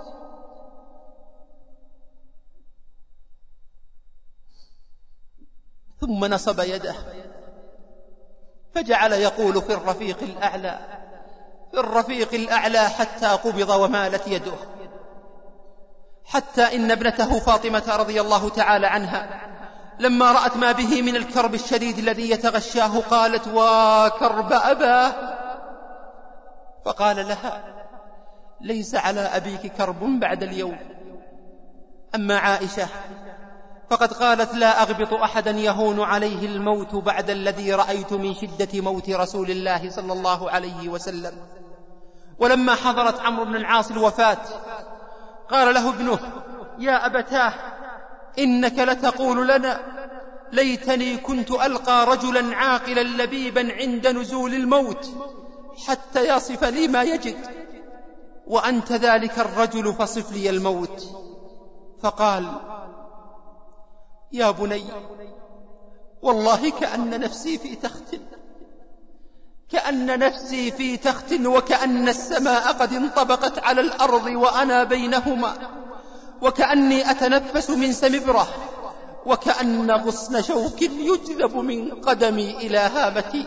ثم نصب يده فجعل يقول: في الرفيق الأعلى، في الرفيق الأعلى، حتى قبض ومالت يده، حتى إن ابنته فاطمة رضي الله تعالى عنها لما رأت ما به من الكرب الشديد الذي يتغشاه قالت: وكرب أباه. فقال لها: ليس على أبيك كرب بعد اليوم. أما عائشة فقد قالت: لا أغبط أحدا يهون عليه الموت بعد الذي رأيت من شدة موت رسول الله صلى الله عليه وسلم. ولما حضرت عمرو بن العاص الوفاة قال له ابنه: يا أبتاه، إنك لتقول لنا: ليتني كنت ألقى رجلا عاقلا لبيبا عند نزول الموت حتى يصف لي ما يجد، وأنت ذلك الرجل فصف لي الموت. فقال: يا بني، والله كأن نفسي في تخت، كأن نفسي في تخت وكأن السماء قد انطبقت على الأرض وأنا بينهما، وكأني أتنفس من سمبرة، وكأن غصن شوك يجذب من قدمي إلى هامتي.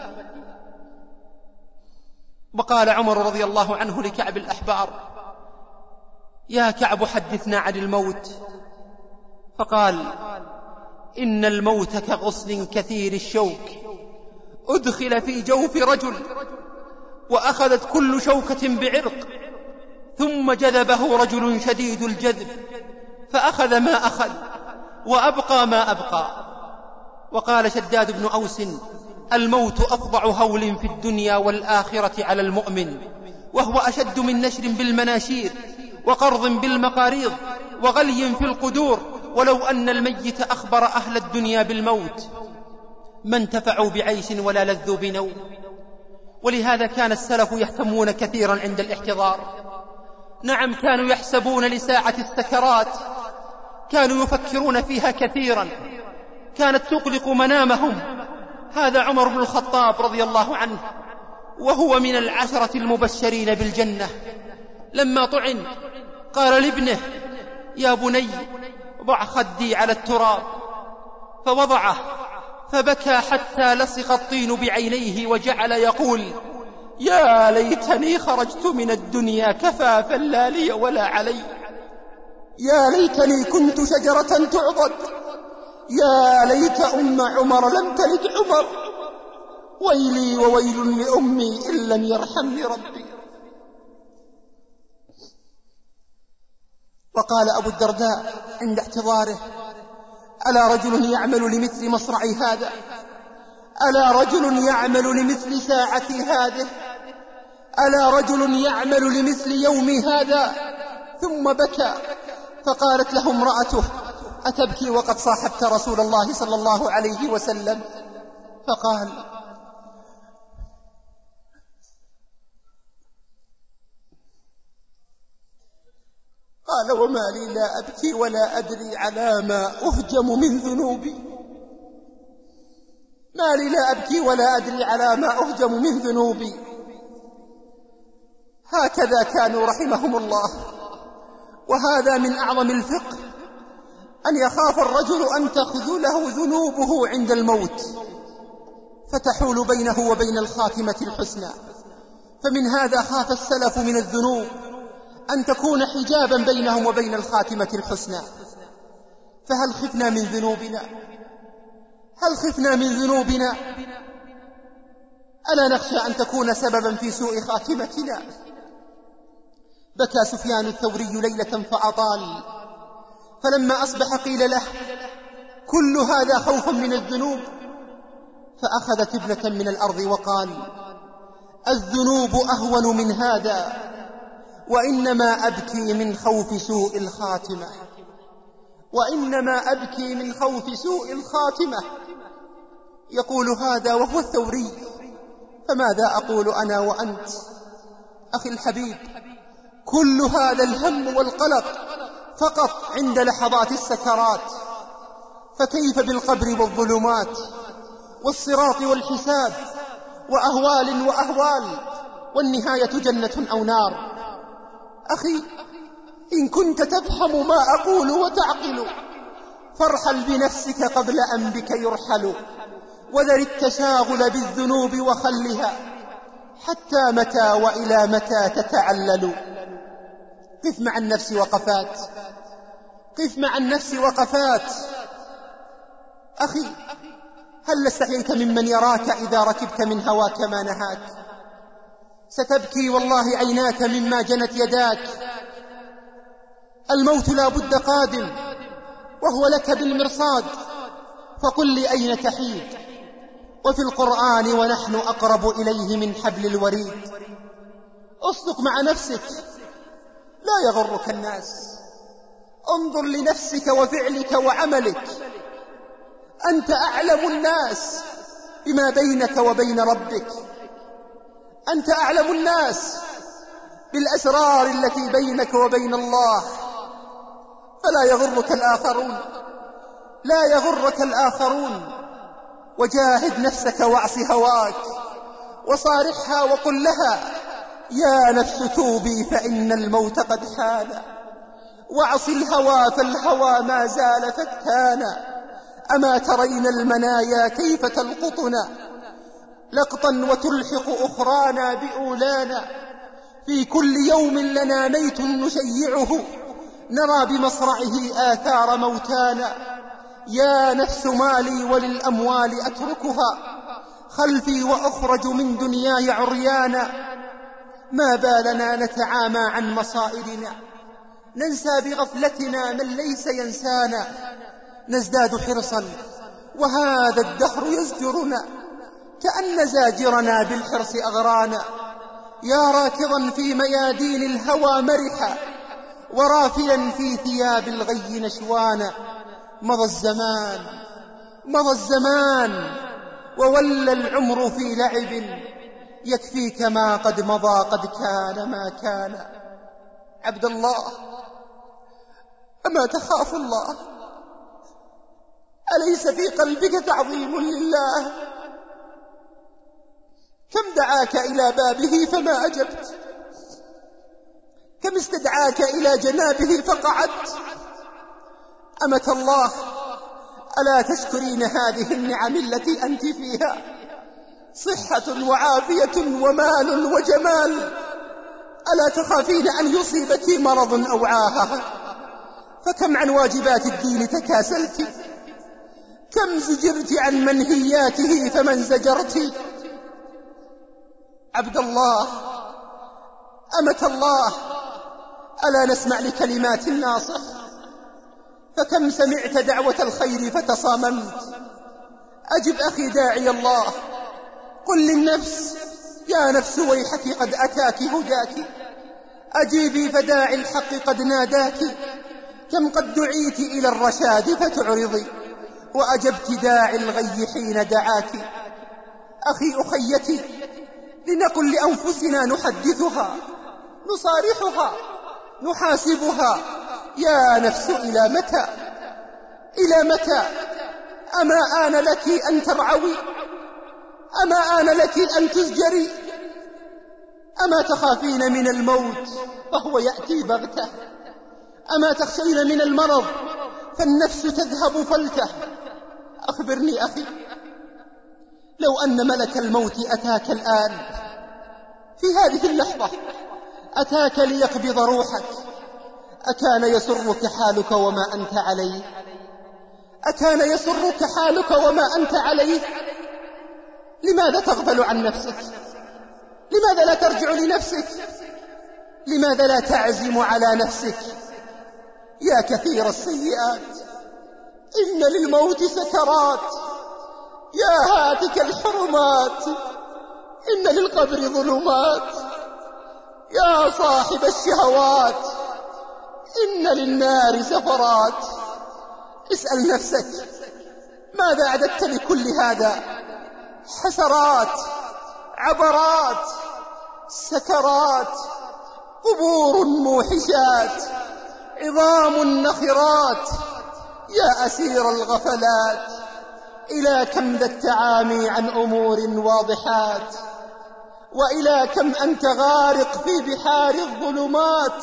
وقال عمر رضي الله عنه لكعب الأحبار: يا كعب حدثنا عن الموت. فقال: إن الموت كغصن كثير الشوك أدخل في جوف رجل وأخذت كل شوكة بعرق، ثم جذبه رجل شديد الجذب فأخذ ما أخذ وأبقى ما أبقى. وقال شداد بن أوس: الموت أفظع هول في الدنيا والآخرة على المؤمن، وهو أشد من نشر بالمناشير وقرض بالمقاريض وغلي في القدور، ولو أن الميت أخبر أهل الدنيا بالموت ما انتفعوا بعيش ولا لذوا بنوم. ولهذا كان السلف يهتمون كثيرا عند الاحتضار. نعم، كانوا يحسبون لساعة السكرات، كانوا يفكرون فيها كثيرا، كانت تقلق منامهم. هذا عمر بن الخطاب رضي الله عنه وهو من العشرة المبشرين بالجنة، لما طعن قال لابنه: يا بني ضع خدي على التراب، فوضعه فبكى حتى لصق الطين بعينيه وجعل يقول: يا ليتني خرجت من الدنيا كفافا لا لي ولا علي، يا ليتني كنت شجرة تعضد، يا ليت أم عمر لم تلد عمر، ويلي وويل لأمي إن لم يرحمني ربي. وقال أبو الدرداء عند احتضاره: ألا رجل يعمل لمثل مصرعي هذا، ألا رجل يعمل لمثل ساعتي هذه، ألا رجل يعمل لمثل يومي هذا. ثم بكى، فقالت له امرأته: أتبكي وقد صاحبت رسول الله صلى الله عليه وسلم؟ قال: وما لي لا أبكي ولا أدري على ما أهجم من ذنوبي، ما لي لا أبكي ولا أدري على ما أهجم من ذنوبي. هكذا كانوا رحمهم الله. وهذا من أعظم الفقه، أن يخاف الرجل أن تخذله ذنوبه عند الموت فتحول بينه وبين الخاتمة الحسنى. فمن هذا خاف السلف من الذنوب أن تكون حجابا بينهم وبين الخاتمة الحسنى. فهل خفنا من ذنوبنا؟ هل خفنا من ذنوبنا؟ ألا نخشى أن تكون سببا في سوء خاتمتنا؟ بكى سفيان الثوري ليلة فأطال، فلما أصبح قيل له: كل هذا خوفا من الذنوب؟ فأخذ تبلة من الأرض وقال: الذنوب أهون من هذا، وإنما أبكي من خوف سوء الخاتمة، وإنما أبكي من خوف سوء الخاتمة. يقول هذا وهو الثوري، فماذا أقول أنا وأنت؟ أخي الحبيب، كل هذا الهم والقلق فقط عند لحظات السكرات، فكيف بالقبر والظلمات والصراط والحساب وأهوال وأهوال، والنهاية جنة أو نار. أخي، إن كنت تفهم ما أقول وتعقل فارحل بنفسك قبل أن بك يرحل، وذر التشاغل بالذنوب وخلها، حتى متى وإلى متى تتعلل. قف مع النفس وقفات، قف مع النفس وقفات. أخي، هل استحييت ممن يراك إذا ركبت من هواك ما نهاك؟ ستبكي والله عيناك مما جنت يداك. الموت لا بد قادم، وهو لك بالمرصاد، فقل لي أين تحيد؟ وفي القرآن: ونحن أقرب إليه من حبل الوريد. اصدق مع نفسك، لا يغرك الناس، انظر لنفسك وفعلك وعملك. أنت أعلم الناس بما بينك وبين ربك، أنت أعلم الناس بالأسرار التي بينك وبين الله، فلا يغرك الآخرون، لا يغرك الآخرون. وجاهد نفسك واعص هواك، وصارحها وقل لها: يا نفس توبي فإن الموت قد حان، واعص الهوى فالهوى ما زال فتانا. أما ترين المنايا كيف تلقطنا لقطا وتلحق أخرانا بأولانا؟ في كل يوم لنا نيت نشيعه، نرى بمصرعه آثار موتانا. يا نفس مالي وللأموال أتركها، خلفي وأخرج من دنياي عريانا. ما بالنا نتعامى عن مصائرنا، ننسى بغفلتنا من ليس ينسانا. نزداد حرصا وهذا الدهر يزجرنا، كأن زاجرنا بالحرص أغرانا. يا راكضا في ميادين الهوى مرحا، ورافلا في ثياب الغي نشوانا. مضى الزمان مضى الزمان وولى العمر في لعب، يكفيك ما قد مضى قد كان ما كان. عبد الله، أما تخاف الله؟ أليس في قلبك تعظيم لله؟ كم دعاك إلى بابه فما أجبت، كم استدعاك إلى جنابه فقعدت. أمة الله، ألا تشكرين هذه النعم التي أنت فيها؟ صحة وعافية ومال وجمال. ألا تخافين أن يصيبك مرض أو عاهة؟ فكم عن واجبات الدين تكاسلت، كم زجرت عن منهياته فمن زجرت. عبد الله، أمة الله، ألا نسمع لكلمات الناصح؟ فكم سمعت دعوة الخير فتصاممت. أجب أخي داعي الله، قل للنفس: يا نفس ويحك قد أتاك هداك. أجيبي فداعي الحق قد ناداك. كم قد دعيت إلى الرشاد فتعرضي، وأجبت داعي الغي حين دعاك. أخي أخيتي، لنقل لأنفسنا نحدثها، نصارحها، نحاسبها: يا نفس إلى متى؟ إلى متى؟ أما آن لك أن ترعوي؟ أما آن لك أن تزجري؟ أما تخافين من الموت فهو يأتي بغتة؟ أما تخشين من المرض فالنفس تذهب فلته؟ أخبرني أخي، لو أن ملك الموت أتاك الآن في هذه اللحظة، أتاك ليقبض روحك، أكان يسرك حالك وما أنت عليه؟ أكان يسرك حالك وما أنت عليه؟ لماذا تغفل عن نفسك؟ لماذا لا ترجع لنفسك؟ لماذا لا تعزم على نفسك؟ يا كثير السيئات، إن للموت سكرات. يا هاتك الحرمات، إن للقبر ظلمات. يا صاحب الشهوات، إن للنار سفرات. اسأل نفسك: ماذا أعددت لكل هذا؟ حسرات، عبرات، سكرات، قبور موحشات، عظام نخرات. يا أسير الغفلات، إلى كم ذا التعامي عن أمور واضحات؟ وإلى كم أنت غارق في بحار الظلمات؟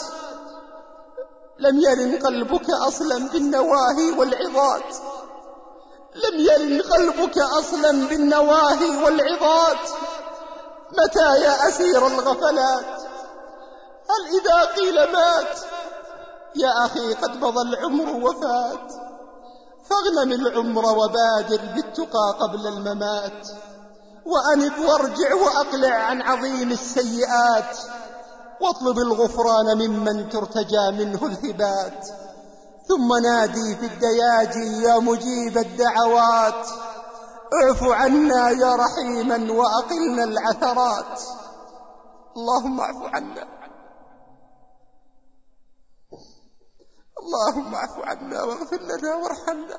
لم يلن قلبك أصلا بالنواهي والعظات، لم يلن قلبك أصلا بالنواهي والعظات. متى يا أسير الغفلات؟ هل إذا قيل مات؟ يا أخي قد مضى العمر وفات، فاغنم العمر وبادر بالتقى قبل الممات. وأنب وارجع وأقلع عن عظيم السيئات، واطلب الغفران ممن ترتجى منه الهبات. ثم نادي في الدياجي يا مجيب الدعوات: اعف عنا يا رحيما وأقلنا العثرات. اللهم اعف عنا، اللهم اعف عنا واغفر لنا وارحمنا.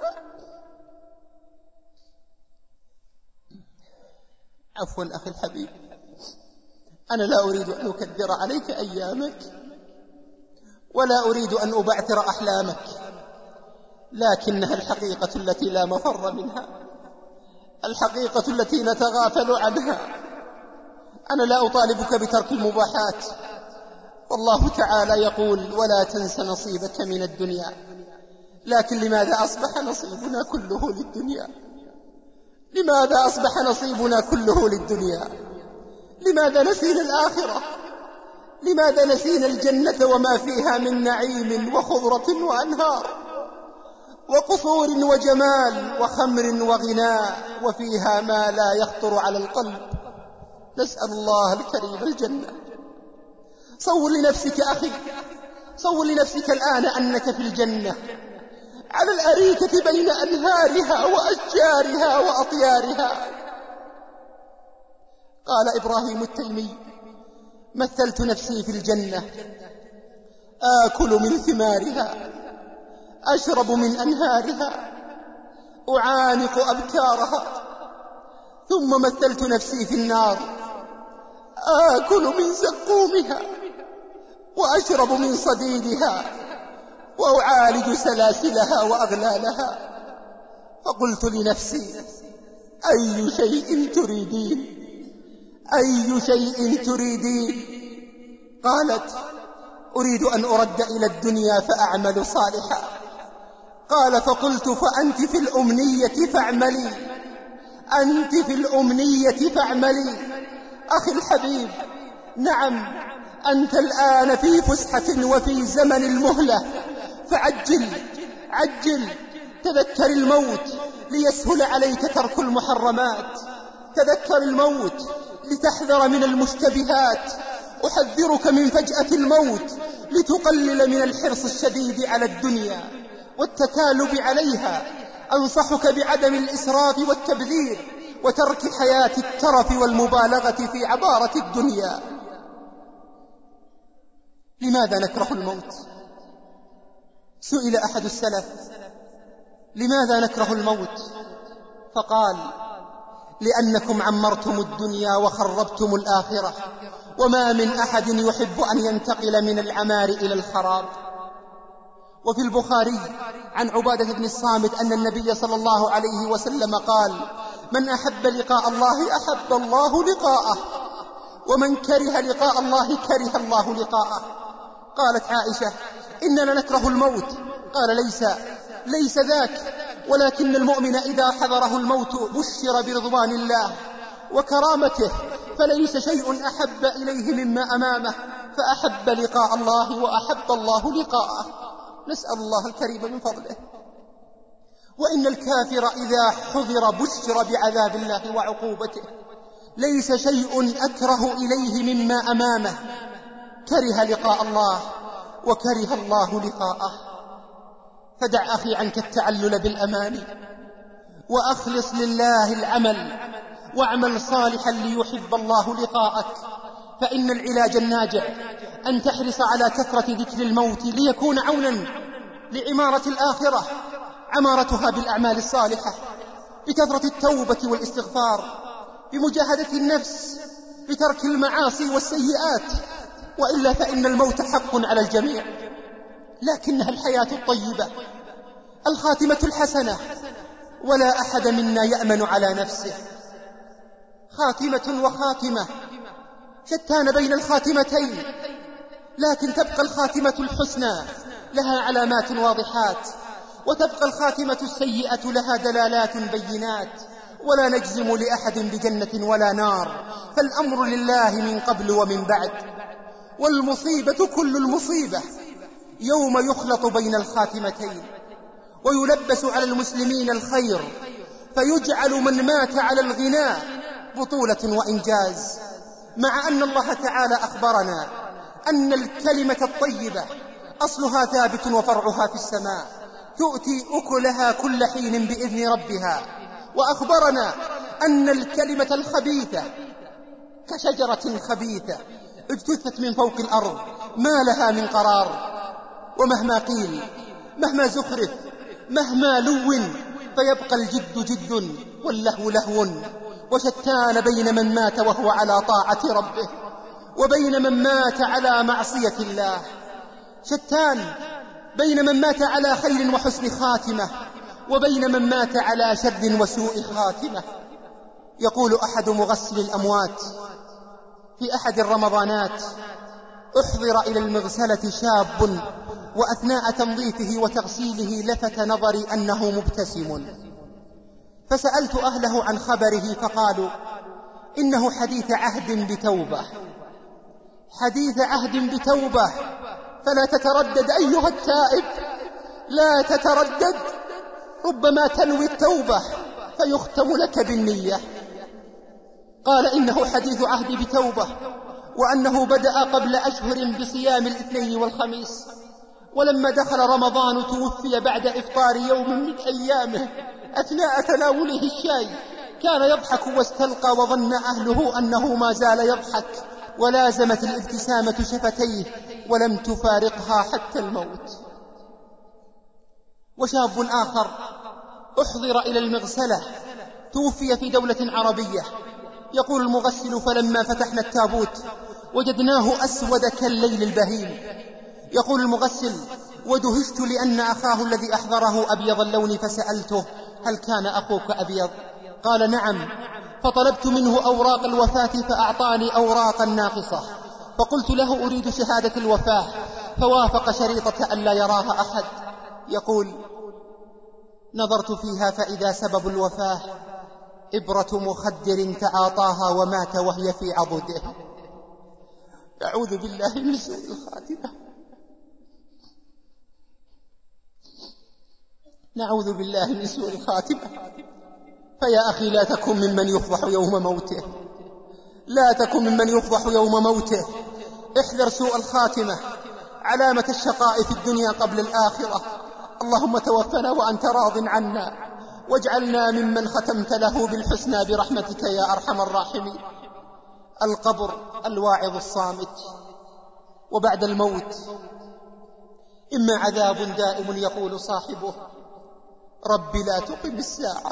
عفوا أخي الحبيب، أنا لا أريد أن أكدر عليك أيامك، ولا أريد أن أبعثر أحلامك، لكنها الحقيقة التي لا مفر منها، الحقيقة التي نتغافل عنها. أنا لا أطالبك بترك المباحات، والله تعالى يقول ولا تنس نصيبك من الدنيا، لكن لماذا أصبح نصيبنا كله للدنيا؟ لماذا أصبح نصيبنا كله للدنيا؟ لماذا نسينا الآخرة؟ لماذا نسينا الجنة وما فيها من نعيم وخضرة وأنهار وقصور وجمال وخمر وغناء، وفيها ما لا يخطر على القلب؟ نسأل الله الكريم الجنة. صور لنفسك أخي، صور لنفسك الآن أنك في الجنة على الأريكة بين أنهارها وأشجارها وأطيارها. قال إبراهيم التيمي: مثلت نفسي في الجنة آكل من ثمارها، أشرب من أنهارها، أعانق أبكارها. ثم مثلت نفسي في النار آكل من زقومها، وأشرب من صديدها، وأعالج سلاسلها وأغلالها. فقلت لنفسي: أي شيء تريدين؟ أي شيء تريدين؟ قالت: أريد أن أرد إلى الدنيا فأعمل صالحا. قال: فقلت: فأنت في الأمنية فاعملي، أنت في الأمنية فاعملي. أخي الحبيب، نعم، أنت الآن في فسحة وفي زمن المهلة، فعجل عجل، تذكر الموت ليسهل عليك ترك المحرمات، تذكر الموت لتحذر من المشتبهات. أحذرك من فجأة الموت لتقلل من الحرص الشديد على الدنيا والتكالب عليها. أنصحك بعدم الإسراف والتبذير وترك حياة الترف والمبالغة في عبارة الدنيا. لماذا نكره الموت؟ سئل أحد السلف: لماذا نكره الموت؟ فقال: لأنكم عمرتم الدنيا وخربتم الآخرة، وما من أحد يحب أن ينتقل من العمار إلى الخراب. وفي البخاري عن عبادة بن الصامت أن النبي صلى الله عليه وسلم قال: من أحب لقاء الله أحب الله لقاءه، ومن كره لقاء الله كره الله لقاءه. قالت عائشة: إننا نكره الموت. قال: ليس ذاك، ولكن المؤمن إذا حضره الموت بشر برضوان الله وكرامته، فليس شيء أحب إليه مما أمامه، فأحب لقاء الله وأحب الله لقاءه. نسأل الله الكريم من فضله. وإن الكافر إذا حضر بشر بعذاب الله وعقوبته. ليس شيء أكره إليه مما أمامه، كره لقاء الله وكره الله لقاءه. فدع أخي عنك التعلل بالأماني، وأخلص لله العمل، واعمل صالحا ليحب الله لقاءك. فإن العلاج الناجع أن تحرص على كثرة ذكر الموت ليكون عونا لعمارة الآخرة، عمارتها بالأعمال الصالحة، بكثرة التوبة والاستغفار، بمجاهدة النفس، بترك المعاصي والسيئات. وإلا فإن الموت حق على الجميع، لكنها الحياة الطيبة، الخاتمة الحسنة، ولا أحد منا يأمن على نفسه. خاتمة وخاتمة، شتان بين الخاتمتين، لكن تبقى الخاتمة الحسنى لها علامات واضحات، وتبقى الخاتمة السيئة لها دلالات بينات. ولا نجزم لأحد بجنة ولا نار، فالأمر لله من قبل ومن بعد. والمصيبة كل المصيبة يوم يخلط بين الخاتمتين، ويلبس على المسلمين الخير، فيجعل من مات على الغناء بطولة وإنجاز، مع أن الله تعالى أخبرنا أن الكلمة الطيبة أصلها ثابت وفرعها في السماء، تؤتي أكلها كل حين بإذن ربها. وأخبرنا أن الكلمة الخبيثة كشجرة خبيثة اجتثت من فوق الأرض، ما لها من قرار. ومهما قيل، مهما زخرف، مهما لون، فيبقى الجد جد واللهو لهو. وشتان بين من مات وهو على طاعة ربه وبين من مات على معصية الله. شتان بين من مات على خير وحسن خاتمة وبين من مات على شر وسوء خاتمة. يقول أحد مغسل الأموات: في أحد الرمضانات أحضر إلى المغسلة شاب، وأثناء تنظيفه وتغسيله لفت نظري أنه مبتسم، فسألت أهله عن خبره فقالوا إنه حديث عهد بتوبة. حديث عهد بتوبة، فلا تتردد أيها التائب، لا تتردد، ربما تنوي التوبة فيختم لك بالنية. قال إنه حديث عهد بتوبة، وأنه بدأ قبل أشهر بصيام الاثنين والخميس، ولما دخل رمضان توفي بعد إفطار يوم من أيامه أثناء تناوله الشاي، كان يضحك واستلقى، وظن أهله أنه ما زال يضحك، ولازمت الابتسامة شفتيه ولم تفارقها حتى الموت. وشاب آخر أحضر إلى المغسلة توفي في دولة عربية. يقول المغسل فلما فتحنا التابوت وجدناه أسود كالليل البهيم. يقول المغسل ودهشت لأن أخاه الذي أحضره أبيض اللون، فسألته هل كان أخوك أبيض؟ قال نعم، فطلبت منه أوراق الوفاة فأعطاني أوراقا ناقصة، فقلت له أريد شهادة الوفاة، فوافق شريطة أن لا يراها أحد. يقول نظرت فيها فإذا سبب الوفاة إبرة مخدر تعاطاها ومات وهي في عضده. أعوذ بالله من سوء الخاتمة، نعوذ بالله من سوء الخاتمة. فيا أخي لا تكن ممن يفضح يوم موته، لا تكن ممن يفضح يوم موته. احذر سوء الخاتمة، علامة الشقاء في الدنيا قبل الآخرة. اللهم توفنا وأنت راض عنا، واجعلنا ممن ختمت له بالحسنى برحمتك يا أرحم الراحمين. القبر الواعظ الصامت، وبعد الموت إما عذاب دائم يقول صاحبه رب لا تقم الساعة،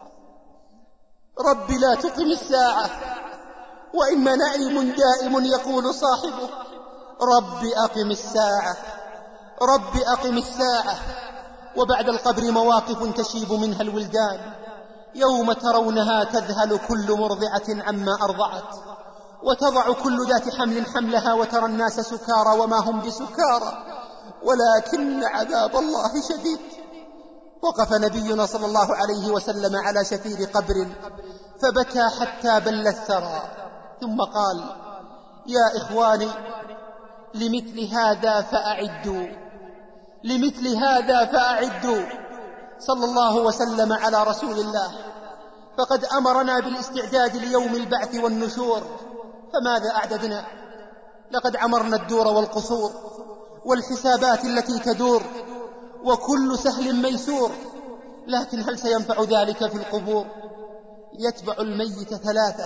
رب لا تقم الساعة، وإما نعيم دائم يقول صاحبه رب أقم الساعة، رب أقم الساعة. وبعد القبر مواقف تشيب منها الولدان، يوم ترونها تذهل كل مرضعة عما أرضعت، وتضع كل ذات حمل حملها، وترى الناس سكارى وما هم بسكارى ولكن عذاب الله شديد. وقف نبينا صلى الله عليه وسلم على شفير قبر فبكى حتى بل الثرى، ثم قال يا إخواني لمثل هذا فأعدوا، لمثل هذا فأعدوا. صلى الله وسلم على رسول الله، فقد أمرنا بالاستعداد ليوم البعث والنشور، فماذا أعددنا؟ لقد عمرنا الدور والقصور والحسابات التي تدور، وكل سهل ميسور، لكن هل سينفع ذلك في القبور؟ يتبع الميت ثلاثة: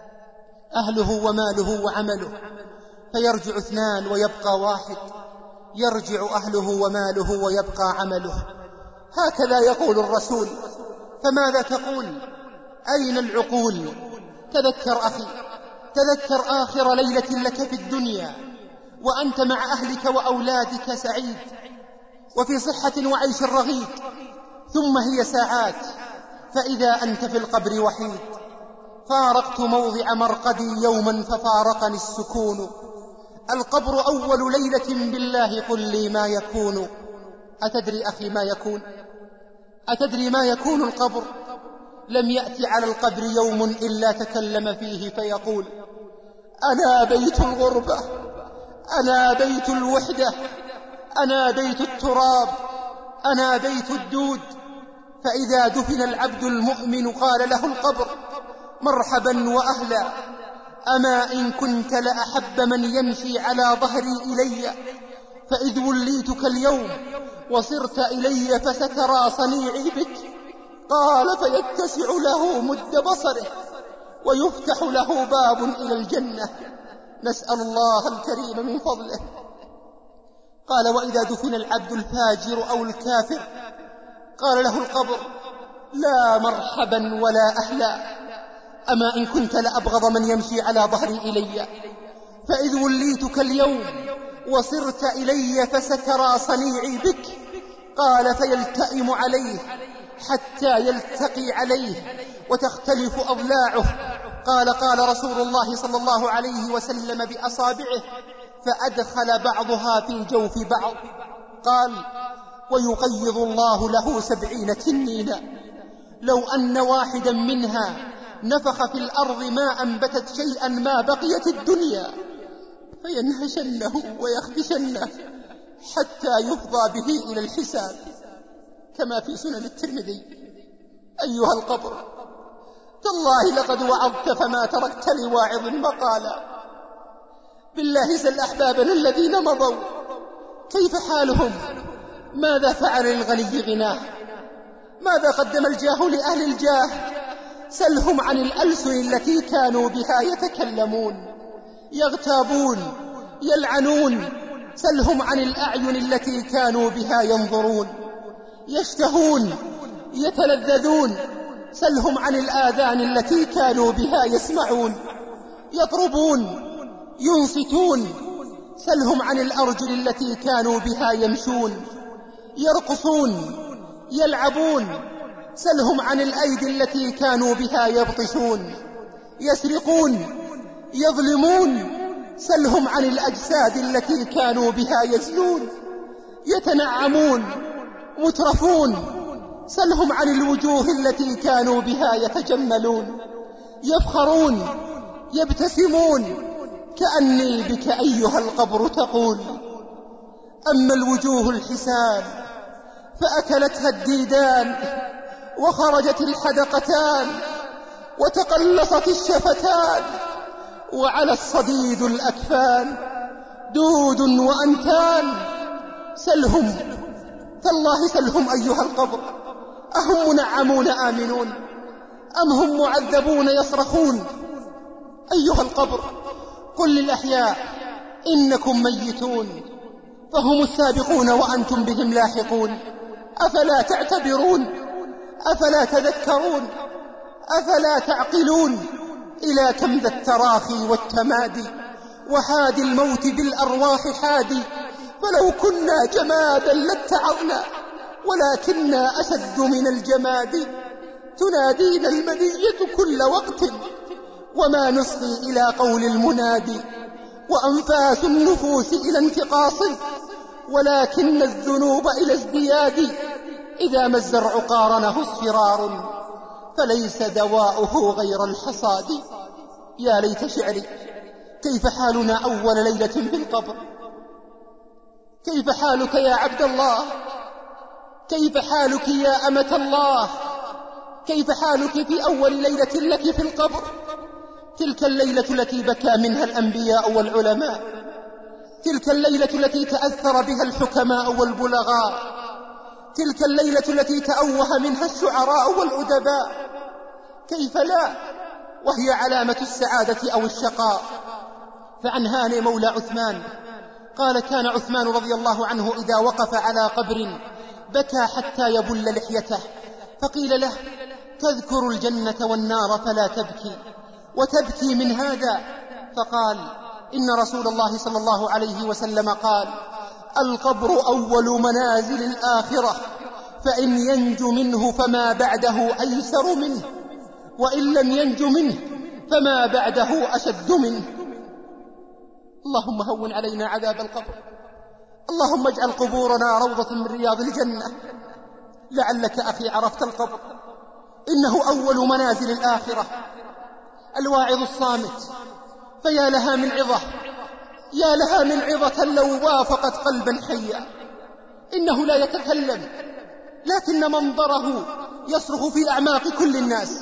أهله وماله وعمله، فيرجع اثنان ويبقى واحد، يرجع أهله وماله ويبقى عمله. هكذا يقول الرسول، فماذا تقول؟ أين العقول؟ تذكر أخي، تذكر آخر ليلة لك في الدنيا وأنت مع أهلك وأولادك سعيد وفي صحة وعيش رغيد، ثم هي ساعات فإذا أنت في القبر وحيد. فارقت موضع مرقدي يوما ففارقني السكون، القبر أول ليلة بالله قل لي ما يكون. أتدري أخي ما يكون؟ أتدري ما يكون القبر؟ لم يأتي على القبر يوم إلا تكلم فيه فيقول أنا بيت الغربة، أنا بيت الوحدة، أنا بيت التراب، أنا بيت الدود. فإذا دفن العبد المؤمن قال له القبر مرحبا وأهلا، أما إن كنت لأحب من يمشي على ظهري إلي، فإذ وليتك اليوم وصرت إلي فسترى صنيعي بك. قال فيتسع له مد بصره ويفتح له باب إلى الجنة، نسأل الله الكريم من فضله. قال وإذا دفن العبد الفاجر أو الكافر قال له القبر لا مرحبا ولا أهلا، أما إن كنت لأبغض من يمشي على ظهري إلي، فإذ وليتك اليوم وصرت إلي فسترى صنيعي بك. قال فيلتئم عليه حتى يلتقي عليه وتختلف أضلاعه. قال رسول الله صلى الله عليه وسلم بأصابعه فأدخل بعضها في جوف بعض، قال: ويقيض الله له 70 تنينا، لو أن واحدا منها نفخ في الأرض ما أنبتت شيئا ما بقيت الدنيا، فينهشنه ويخدشنه حتى يفضى به إلى الحساب، كما في سنن الترمذي. أيها القبر، تالله لقد وعظت فما تركت لواعظ مقالا. بالله سل أحبابنا الذين مضوا كيف حالهم؟ ماذا فعل الغني غناه؟ ماذا قدم الجاه لأهل الجاه؟ سلهم عن الألسن التي كانوا بها يتكلمون، يغتابون، يلعنون. سلهم عن الأعين التي كانوا بها ينظرون، يشتهون، يتلذذون. سلهم عن الآذان التي كانوا بها يسمعون، يطربون، ينصتون. سلهم عن الأرجل التي كانوا بها يمشون، يرقصون، يلعبون. سلهم عن الأيدي التي كانوا بها يبطشون، يسرقون، يظلمون. سلهم عن الأجساد التي كانوا بها يزنون، يتنعمون، مترفون. سلهم عن الوجوه التي كانوا بها يتجملون، يفخرون، يبتسمون. كأني بك أيها القبر تقول. أما الوجوه الحسان فأكلتها الديدان، وخرجت الحدقتان، وتقلصت الشفتان، وعلى الصديد الأكفان دود وأنتان. سلهم، تالله سلهم أيها القبر، أهم منعمون آمنون أم هم معذبون يصرخون؟ أيها القبر، قل للأحياء إنكم ميتون، فهم السابقون وأنتم بهم لاحقون. أفلا تعتبرون؟ أفلا تذكرون؟ أفلا تعقلون؟ إلى كم ذا التراخي والتمادي، وحادي الموت بالأرواح حادي. فلو كنا جمادا لاتعظنا، ولكننا أشد من الجماد. تنادينا المنية كل وقت، وما نصغي إلى قول المنادي. وأنفاس النفوس إلى انتقاص، ولكن الذنوب إلى ازدياد. إذا ما الزرع قارنه اصفرار، فليس دواؤه غير الحصاد. يا ليت شعري، كيف حالنا أول ليلة في القبر؟ كيف حالك يا عبد الله؟ كيف حالك يا أمة الله؟ كيف حالك في أول ليلة لك في القبر؟ تلك الليلة التي بكى منها الأنبياء والعلماء، تلك الليلة التي تأثر بها الحكماء والبلغاء، تلك الليلة التي تأوه منها الشعراء والأدباء. كيف لا وهي علامة السعادة أو الشقاء؟ فعن هاني مولى عثمان قال: كان عثمان رضي الله عنه إذا وقف على قبر بكى حتى يبل لحيته، فقيل له: تذكر الجنة والنار فلا تبكي، وتبكي من هذا؟ فقال: إن رسول الله صلى الله عليه وسلم قال: القبر أول منازل الآخرة، فإن ينج منه فما بعده أيسر منه، وإن لم ينج منه فما بعده أشد منه. اللهم هون علينا عذاب القبر، اللهم اجعل قبورنا روضة من رياض الجنة. لعلك أخي عرفت القبر، إنه أول منازل الآخرة. الواعظ الصامت فيا لها من عظة، يا لها من عظة لو وافقت قلبا حيا. إنه لا يتكلم، لكن منظره يصرخ في أعماق كل الناس: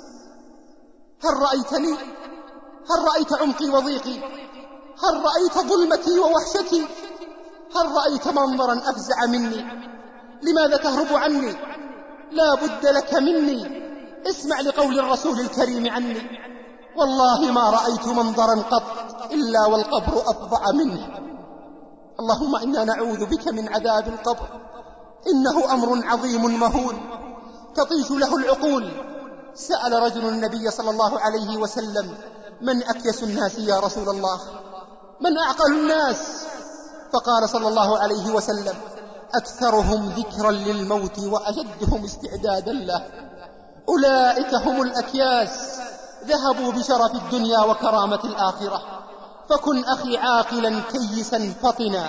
هل رأيتني؟ هل رأيت عمقي وضيقي؟ هل رأيت ظلمتي ووحشتي؟ هل رأيت منظرا أفزع مني؟ لماذا تهرب عني؟ لا بد لك مني. اسمع لقول الرسول الكريم عني: والله ما رأيت منظرا قط إلا والقبر أفظع منه. اللهم إنا نعوذ بك من عذاب القبر، إنه أمر عظيم مهول تطيش له العقول. سأل رجل النبي صلى الله عليه وسلم: من أكيس الناس يا رسول الله؟ من أعقل الناس؟ فقال صلى الله عليه وسلم: أكثرهم ذكرا للموت وأشدهم استعدادا له. أولئك هم الأكياس، ذهبوا بشرف الدنيا وكرامة الآخرة. فكن أخي عاقلا كيسا فطنا،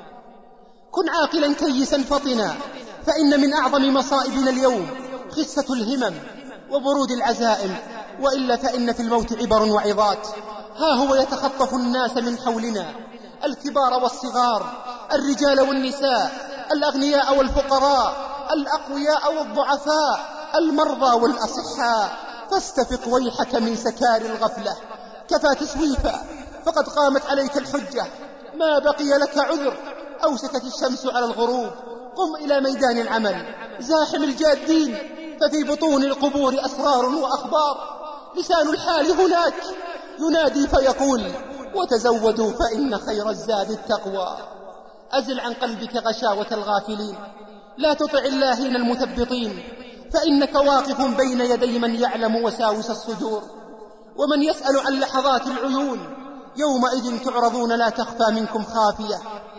كن عاقلا كيسا فطنا، فإن من أعظم مصائبنا اليوم خسة الهمم وبرود العزائم، وإلا فإن في الموت عبر وعظات. ها هو يتخطف الناس من حولنا، الكبار والصغار، الرجال والنساء، الأغنياء والفقراء، الأقوياء والضعفاء، المرضى والأصحاء. فاستفق ويحك من سكار الغفلة، كفى تسويفا فقد قامت عليك الحجة، ما بقي لك عذر، أوشكت الشمس على الغروب. قم إلى ميدان العمل، زاحم الجادين، ففي بطون القبور أسرار وأخبار. لسان الحال هناك ينادي فيقول: وتزودوا فإن خير الزاد التقوى. أزل عن قلبك غشاوة الغافلين، لا تطع اللاهين المثبطين، فإنك واقف بين يدي من يعلم وساوس الصدور، ومن يسأل عن لحظات العيون. يومئذ تعرضون لا تخفى منكم خافية.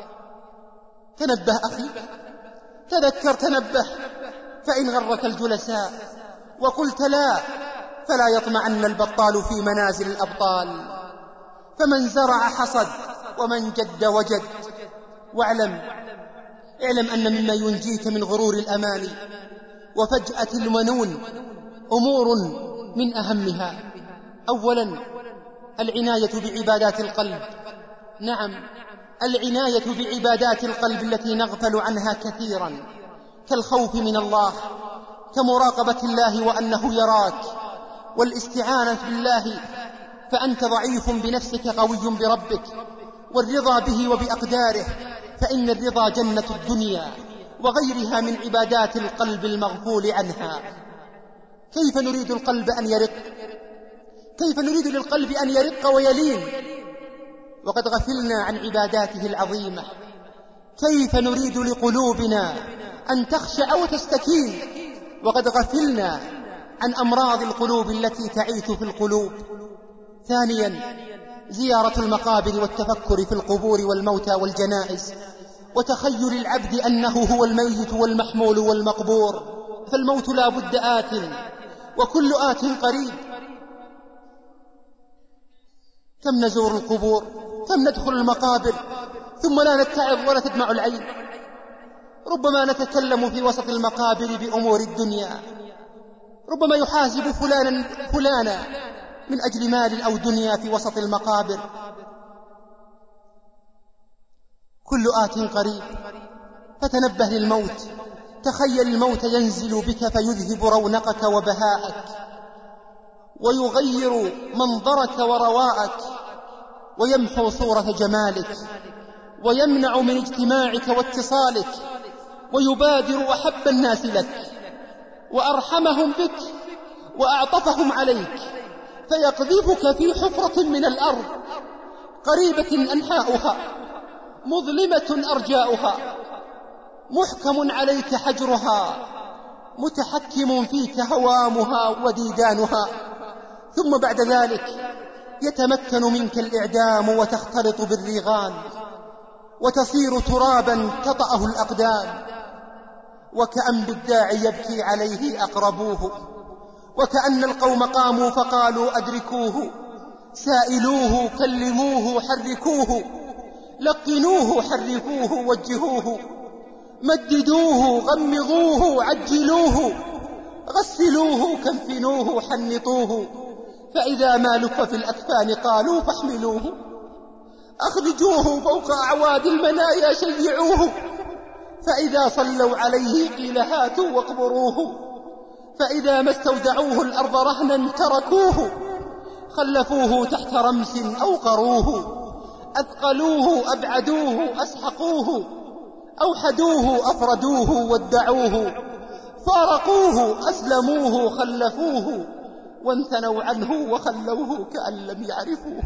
تنبه أخي، تذكر، تنبه، فإن غرك الجلساء وقلت لا، فلا يطمعن البطال في منازل الأبطال. فمن زرع حصد، ومن جد وجد. واعلم أن مما ينجيك من غرور الأماني وفجأة المنون أمور من أهمها. أولا العناية بعبادات القلب. نعم، العناية بعبادات القلب التي نغفل عنها كثيرا، كالخوف من الله، كمراقبة الله وأنه يراك، والاستعانة بالله فأنت ضعيف بنفسك قوي بربك، والرضا به وبأقداره، فإن الرضا جنة الدنيا وغيرها من عبادات القلب المغفول عنها. كيف نريد القلب أن يرق؟ كيف نريد للقلب أن يرق ويلين وقد غفلنا عن عباداته العظيمة؟ كيف نريد لقلوبنا أن تخشع وتستكين وقد غفلنا عن أمراض القلوب التي تعيث في القلوب؟ ثانيا زيارة المقابر والتفكر في القبور والموتى والجنائز، وتخيل العبد أنه هو الميت والمحمول والمقبور، فالموت لا بد آت، وكل آت قريب. كم نزور القبور، كم ندخل المقابر، ثم لا نتعظ ولا تدمع العين. ربما نتكلم في وسط المقابر بأمور الدنيا، ربما يحاسب فلانا من أجل مال أو دنيا في وسط المقابر. كل آت قريب، فتنبه للموت. تخيل الموت ينزل بك فيذهب رونقك وبهاءك، ويغير منظرك ورواءك، ويمحو صورة جمالك، ويمنع من اجتماعك واتصالك، ويبادر أحب الناس لك وأرحمهم بك وأعطفهم عليك، فيقذفك في حفرة من الأرض قريبة أنحاؤها، مظلمة أرجاؤها، محكم عليك حجرها، متحكم فيك هوامها وديدانها. ثم بعد ذلك يتمكن منك الإعدام وتختلط بالريغان وتصير ترابا تطأه الأقدام. وكأن بالداعي يبكي عليه أقربوه، وكأن القوم قاموا فقالوا أدركوه، سائلوه كلموه حركوه، لقنوه حرفوه وجهوه، مددوه غمضوه عجلوه، غسلوه كنفنوه حنطوه، فإذا ما لف في الأكفان قالوا فاحملوه، أخرجوه فوق أعواد المنايا شيعوه، فإذا صلوا عليه قيل هاتوا واقبروه، فإذا ما استودعوه الأرض رهنا تركوه، خلفوه تحت رمس أوقروه، أثقلوه أبعدوه أسحقوه، أوحدوه أفردوه ودعوه، فارقوه أسلموه خلفوه، وانثنوا عنه وخلوه كأن لم يعرفوه.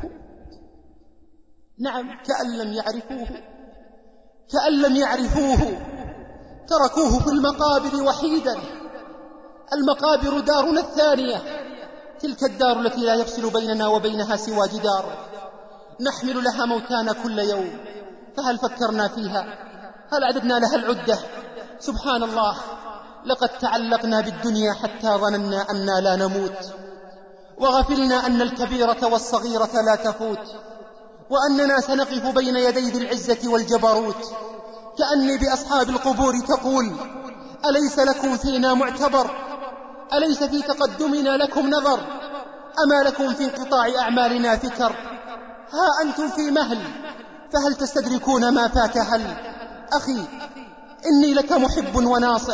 نعم، كأن لم يعرفوه، كأن لم يعرفوه. تركوه في المقابر وحيدا. المقابر دارنا الثانية، تلك الدار التي لا يفصل بيننا وبينها سوى جدار، نحمل لها موتانا كل يوم، فهل فكرنا فيها؟ هل عددنا لها العدة؟ سبحان الله، لقد تعلقنا بالدنيا حتى ظننا أننا لا نموت، وغفلنا أن الكبيرة والصغيرة لا تفوت، وأننا سنقف بين يدي ذي العزة والجبروت، كأني بأصحاب القبور تقول: أليس لكم فينا معتبر؟ أليس في تقدمنا لكم نظر؟ أما لكم في انقطاع أعمالنا فكر؟ ها أنتم في مهل، فهل تستدركون ما فات؟ هل أخي إني لك محب وناصح،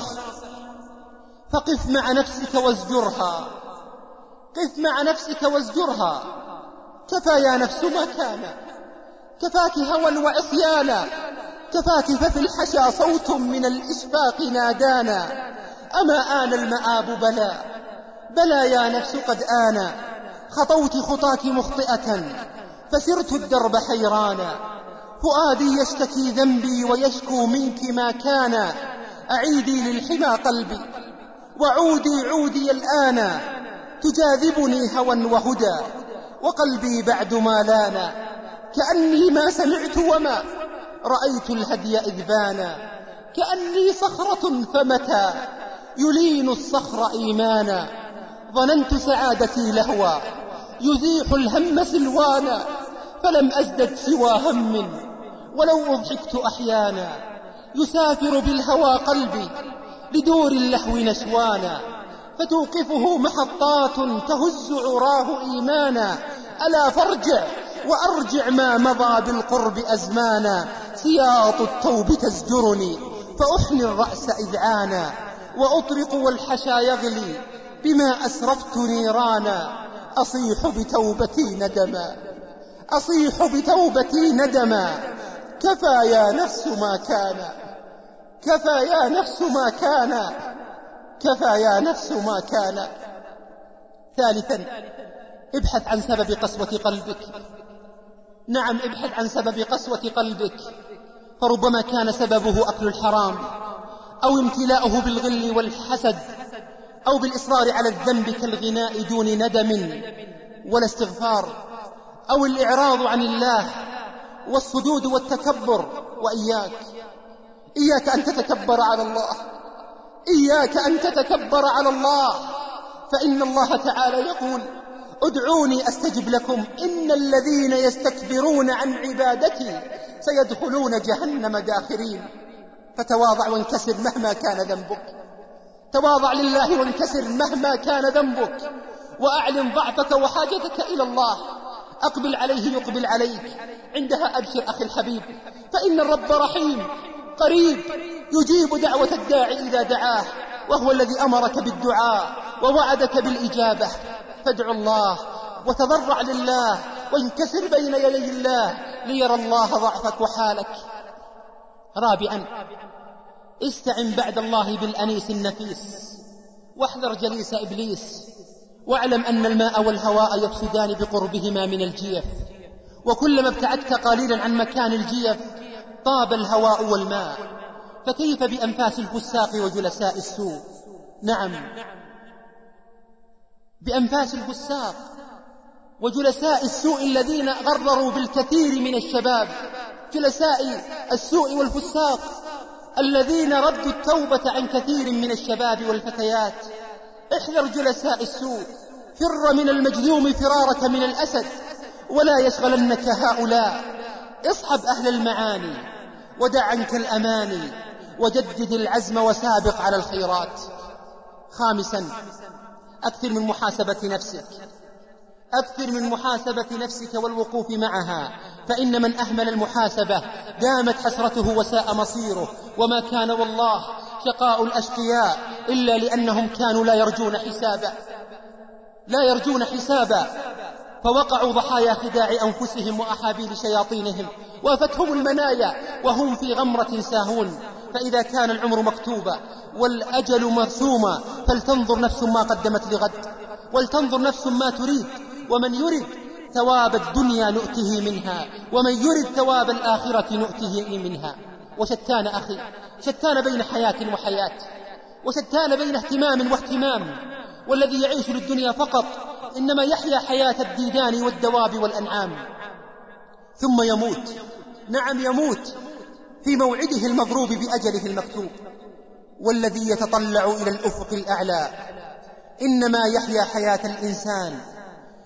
فقف مع نفسك وازجرها، قف مع نفسك وازجرها. كفى يا نفس ما كان، كفاك هوى وعصيانا، كفاك ففي الحشا صوت من الإشفاق نادانا. أما آن المآب؟ بلى بلى يا نفس قد آن، خطوت خطاك مخطئة فسرت الدرب حيرانا. فؤادي يشتكي ذنبي ويشكو منك ما كان، أعيدي للحمى قلبي وعودي عودي الآن. تجاذبني هوى وهدى وقلبي بعد ما لانا، كأني ما سمعت وما رأيت الهدي إذ بانا. كأني صخرة فمتى يلين الصخر إيمانا، ظننت سعادتي لهوى يزيح الهم سلوانا. فلم أزدد سوى هم ولو أضحكت أحيانا، يسافر بالهوى قلبي لدور اللهو نسوانا. فتوقفه محطات تهز عراه إيمانا، ألا فارجع وأرجع ما مضى بالقرب أزمانا. سياط التوب تزجرني فأحني الرأس إذعانا، وأطرق والحشا يغلي بما أسرفت نيرانا. أصيح بتوبتي ندما، أصيح بتوبتي ندما. كفى يا نفس ما كان، كفى يا نفس ما كان، كفى يا نفس ما كان. ثالثا، ابحث عن سبب قسوة قلبك. نعم، ابحث عن سبب قسوة قلبك، فربما كان سببه أكل الحرام، أو امتلاؤه بالغل والحسد، أو بالإصرار على الذنب كالغناء دون ندم ولا استغفار، أو الإعراض عن الله والصدود والتكبر. إياك أن تتكبر على الله، إياك أن تتكبر على الله، فإن الله تعالى يقول: ادعوني أستجب لكم، إن الذين يستكبرون عن عبادتي سيدخلون جهنم داخرين. فتواضع وانكسر مهما كان ذنبك، تواضع لله وانكسر مهما كان ذنبك، وأعلن ضعفك وحاجتك إلى الله. أقبل عليه يقبل عليك، عندها أبشر أخي الحبيب، فإن الرب رحيم قريب يجيب دعوة الداعي إذا دعاه، وهو الذي أمرك بالدعاء ووعدك بالإجابة. فادع الله وتضرع لله وانكسر بين يدي الله ليرى الله ضعفك وحالك. رابعا، استعن بعد الله بالأنيس النفيس، واحذر جليس إبليس، واعلم أن الماء والهواء يفسدان بقربهما من الجيف، وكلما ابتعدت قليلا عن مكان الجيف طاب الهواء والماء. فكيف بأنفاس الفساق وجلساء السوء؟ نعم، بأنفاس الفساق وجلساء السوء الذين غرروا بالكثير من الشباب، جلساء السوء والفساق الذين ردوا التوبة عن كثير من الشباب والفتيات. احذر جلساء السوء، فر من المجذوم فرارك من الأسد، ولا يشغلنك هؤلاء. اصحب أهل المعاني ودع عنك الأماني، وجدد العزم وسابق على الخيرات. خامسا، أكثر من محاسبة نفسك، أكثر من محاسبة نفسك والوقوف معها، فإن من أهمل المحاسبة دامت حسرته وساء مصيره. وما كان والله شقاء الأشقياء إلا لأنهم كانوا لا يرجون حسابا، فوقعوا ضحايا خداع أنفسهم وأحابيل شياطينهم، وافتهم المنايا وهم في غمرة ساهون. فإذا كان العمر مكتوبا والأجل مرسوما فلتنظر نفس ما قدمت لغد، ولتنظر نفس ما تريد. ومن يرد ثواب الدنيا نؤته منها، ومن يرد ثواب الآخرة نؤته منها. وشتان أخي، شتان بين حياة وحياة، وشتان بين اهتمام واهتمام. والذي يعيش للدنيا فقط إنما يحيا حياة الديدان والدواب والأنعام، ثم يموت. نعم، يموت في موعده المضروب بأجله المكتوب. والذي يتطلع إلى الأفق الأعلى إنما يحيا حياة الإنسان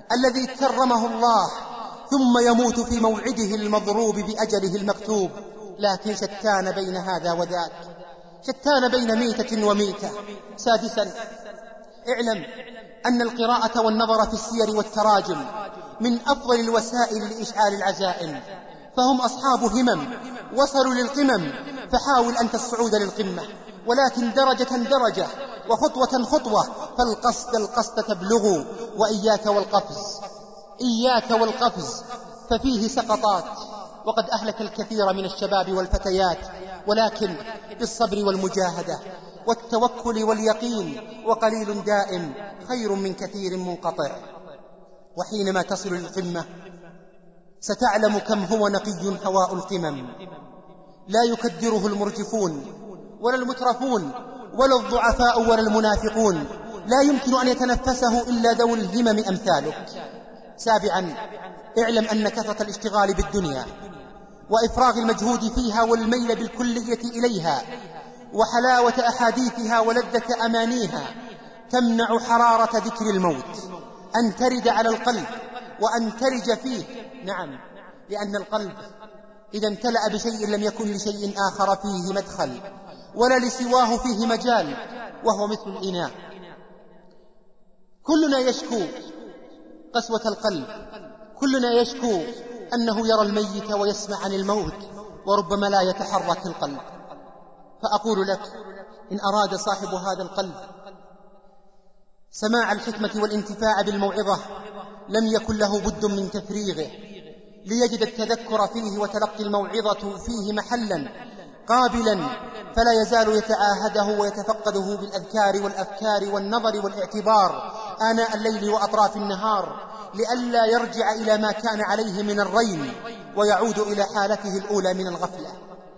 الذي كرمه الله ثم يموت في موعده المضروب بأجله المكتوب. لكن شتان بين هذا وذاك، شتان بين ميتة وميتة. سادسا، اعلم أن القراءة والنظر في السير والتراجم من أفضل الوسائل لإشعال العزائم، فهم أصحاب همم وصلوا للقمم، فحاول أنت الصعود للقمة، ولكن درجة درجة وخطوة خطوة، فالقصد تبلغ. وإياك والقفز، إياك والقفز، ففيه سقطات، وقد أهلك الكثير من الشباب والفتيات، ولكن بالصبر والمجاهدة والتوكل واليقين، وقليل دائم خير من كثير منقطع. وحينما تصل للقمة ستعلم كم هو نقي هواء القمم، لا يكدره المرجفون ولا المترفون ولا الضعفاء ولا المنافقون، لا يمكن أن يتنفسه إلا ذوي الهمم أمثالك. سابعا، اعلم أن كثرة الاشتغال بالدنيا وإفراغ المجهود فيها والميل بالكلية إليها وحلاوة أحاديثها ولذة أمانيها تمنع حرارة ذكر الموت أن ترد على القلب وأن ترج فيه. نعم، لأن القلب إذا امتلأ بشيء لم يكن لشيء آخر فيه مدخل ولا لسواه فيه مجال، وهو مثل الإناء. كلنا يشكو قسوة القلب، كلنا يشكو أنه يرى الميت ويسمع عن الموت، وربما لا يتحرك القلب. فأقول لك، إن أراد صاحب هذا القلب سماع الحكمة والانتفاع بالموعظة لم يكن له بد من تفريغه ليجد التذكر فيه وتلقي الموعظة فيه محلا قابلا، فلا يزال يتعاهده ويتفقده بالأذكار والأفكار والنظر والاعتبار آناء الليل وأطراف النهار، لئلا يرجع إلى ما كان عليه من الرين ويعود إلى حالته الأولى من الغفلة.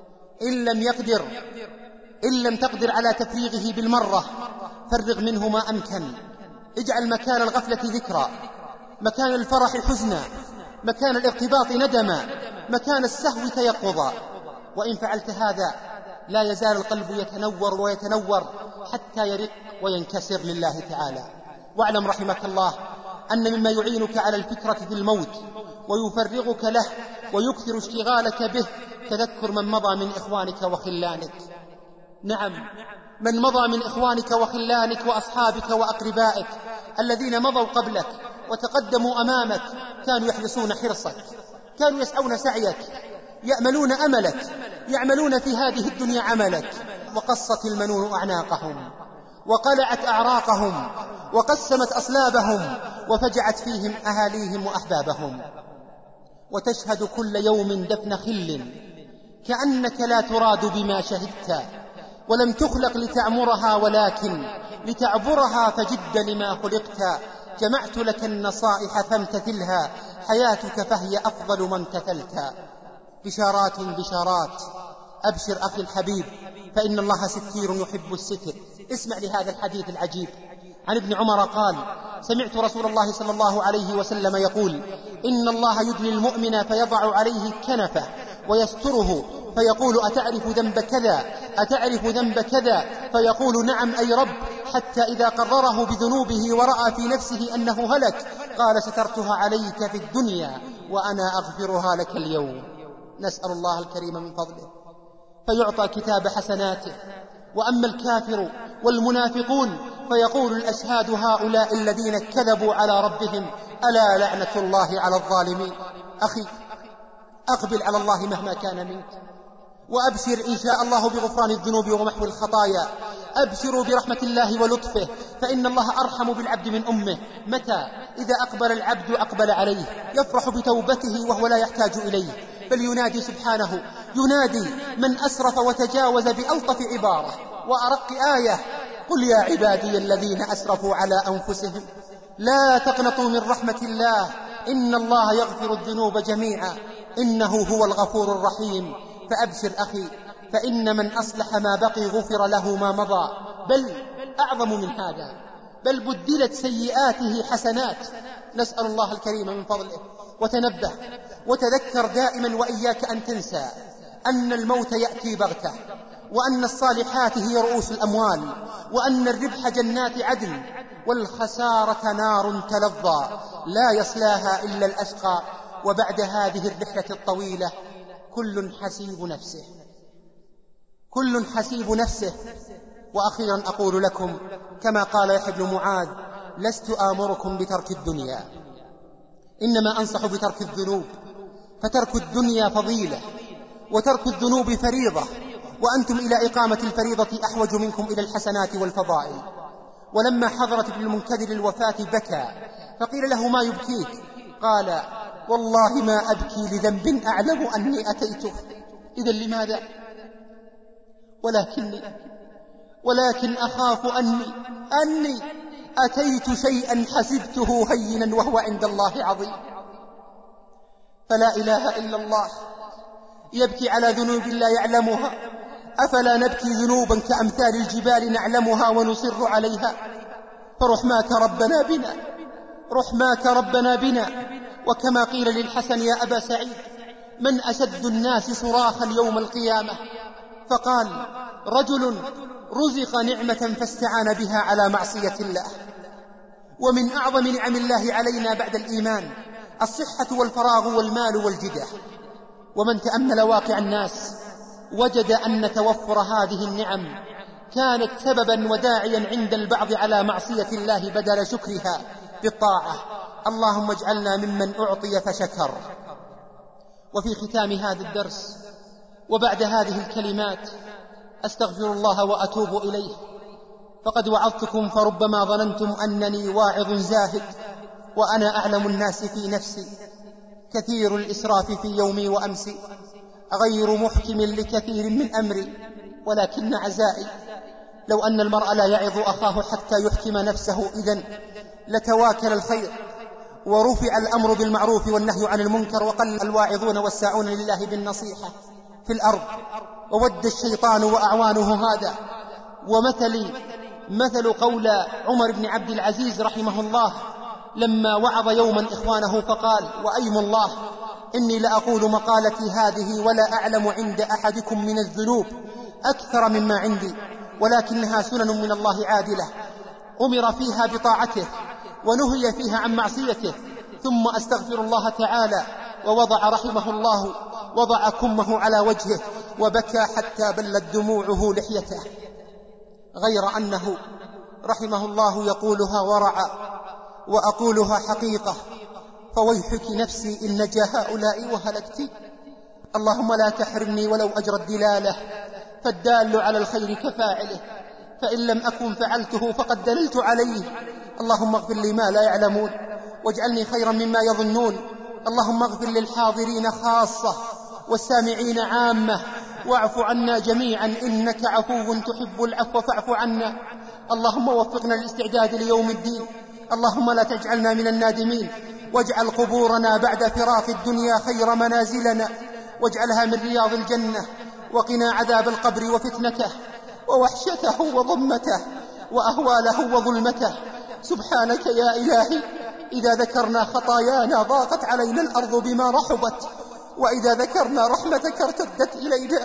إن لم تقدر على تفريغه بالمرة فرغ منه ما أمكن. اجعل مكان الغفلة ذكرى، مكان الفرح حزنا، مكان الارتباط ندما، مكان السهو تيقظا. وإن فعلت هذا لا يزال القلب يتنور ويتنور حتى يرق وينكسر لله تعالى. واعلم رحمك الله أن مما يعينك على الفكرة في الموت ويفرغك له ويكثر اشتغالك به تذكر من مضى من إخوانك وخلانك. نعم، من مضى من إخوانك وخلانك وأصحابك وأقربائك الذين مضوا قبلك وتقدموا أمامك، كانوا يحرصون حرصك، كانوا يسعون سعيك، يأملون أملك، يعملون في هذه الدنيا عملك. وقصت المنون أعناقهم وقلعت أعراقهم وقسمت أصلابهم وفجعت فيهم أهاليهم وأحبابهم. وتشهد كل يوم دفن خل كأنك لا تراد بما شهدت، ولم تخلق لتعمرها ولكن لتعبرها، فجد لما خلقت. جمعت لك النصائح فامتثلها، حياتك فهي أفضل ما امتثلت. بشارات بشارات، أبشر أخي الحبيب فإن الله ستير يحب الستر. اسمع لهذا الحديث العجيب عن ابن عمر قال: سمعت رسول الله صلى الله عليه وسلم يقول: إن الله يدني المؤمن فيضع عليه كنفه ويستره فيقول: أتعرف ذنب كذا؟ أتعرف ذنب كذا؟ فيقول: نعم أي رب، حتى إذا قرره بذنوبه ورأى في نفسه أنه هلك قال: سترتها عليك في الدنيا وأنا أغفرها لك اليوم. نسأل الله الكريم من فضله فيعطى كتاب حسناته. وأما الكافر والمنافقون فيقول الأشهاد: هؤلاء الذين كذبوا على ربهم، ألا لعنة الله على الظالمين. أخي، أقبل على الله مهما كان منك، وأبشر إن شاء الله بغفران الذنوب ومحو الخطايا. أبشروا برحمة الله ولطفه، فإن الله أرحم بالعبد من أمه. متى؟ إذا أقبل العبد أقبل عليه، يفرح بتوبته وهو لا يحتاج إليه، بل ينادي سبحانه، ينادي من أسرف وتجاوز بألطف عبارة وأرق آية: قل يا عبادي الذين أسرفوا على أنفسهم لا تقنطوا من رحمة الله إن الله يغفر الذنوب جميعا إنه هو الغفور الرحيم. فأبشر أخي، فإن من أصلح ما بقي غفر له ما مضى، بل أعظم من هذا، بل بدلت سيئاته حسنات. نسأل الله الكريم من فضله. وتنبه وتذكر دائما وإياك أن تنسى أن الموت يأتي بغتة، وأن الصالحات هي رؤوس الأموال، وأن الربح جنات عدن، والخسارة نار تلظى لا يصلاها إلا الأشقى. وبعد هذه الرحلة الطويلة كل حسيب نفسه، كل حسيب نفسه. وأخيرا أقول لكم كما قال يحيى بن معاذ: لست آمركم بترك الدنيا، إنما أنصح بترك الذنوب، فترك الدنيا فضيلة وترك الذنوب فريضة، وأنتم إلى إقامة الفريضة أحوج منكم إلى الحسنات والفضائل. ولما حضرت ابن المنكدر الوفاة بكى، فقيل له: ما يبكيك؟ قال: والله ما أبكي لذنب أعلم أني أتيته. إذن لماذا؟ ولكن أخاف أني أتيت شيئا حسبته هينا وهو عند الله عظيم. فلا إله إلا الله يبكي على ذنوب لا يعلمها، أفلا نبكي ذنوبا كأمثال الجبال نعلمها ونصر عليها؟ فرحماك ربنا بنا، رحماك ربنا بنا. وكما قيل للحسن: يا أبا سعيد، من أشد الناس صراخا يوم القيامة؟ فقال: رجل رزق نعمة فاستعان بها على معصية الله. ومن أعظم نعم الله علينا بعد الإيمان الصحة والفراغ والمال والجدة. ومن تأمل واقع الناس وجد أن توفر هذه النعم كانت سببا وداعيا عند البعض على معصية الله بدل شكرها بالطاعة. اللهم اجعلنا ممن أعطي فشكر. وفي ختام هذا الدرس وبعد هذه الكلمات أستغفر الله وأتوب إليه، فقد وعظتكم فربما ظننتم أنني واعظ زاهد، وأنا أعلم الناس في نفسي، كثير الإسراف في يومي وأمسي، غير محكم لكثير من أمري. ولكن عزائي لو أن المرء لا يعظ أخاه حتى يحكم نفسه، إذن لتواكل الخير ورفع الأمر بالمعروف والنهي عن المنكر، وقل الواعظون والساعون لله بالنصيحة في الأرض. وود الشيطان وأعوانه هذا. ومثلي مثل قول عمر بن عبد العزيز رحمه الله لما وعظ يوما إخوانه فقال: وأيم الله إني لأقول مقالتي هذه ولا أعلم عند أحدكم من الذنوب أكثر مما عندي، ولكنها سنن من الله عادلة، أمر فيها بطاعته ونهي فيها عن معصيته، ثم أستغفر الله تعالى. ووضع رحمه الله وضع كمه على وجهه وبكى حتى بلت دموعه لحيته، غير أنه رحمه الله يقولها ورعا وأقولها حقيقة: فويحك نفسي إن نجا هؤلاء وهلكتي. اللهم لا تحرمني ولو أجر الدلالة، فالدال على الخير كفاعله، فإن لم أكن فعلته فقد دللت عليه. اللهم اغفر لي ما لا يعلمون واجعلني خيرا مما يظنون. اللهم اغفر للحاضرين خاصة والسامعين عامة، واعف عنا جميعا إنك عفو تحب العفو فاعف عنا. اللهم وفقنا للاستعداد ليوم الدين. اللهم لا تجعلنا من النادمين، واجعل قبورنا بعد فراق الدنيا خير منازلنا، واجعلها من رياض الجنة، وقنا عذاب القبر وفتنته ووحشته وضمته وأهواله وظلمته. سبحانك يا إلهي، إذا ذكرنا خطايانا ضاقت علينا الأرض بما رحبت، وإذا ذكرنا رحمتك ارتدت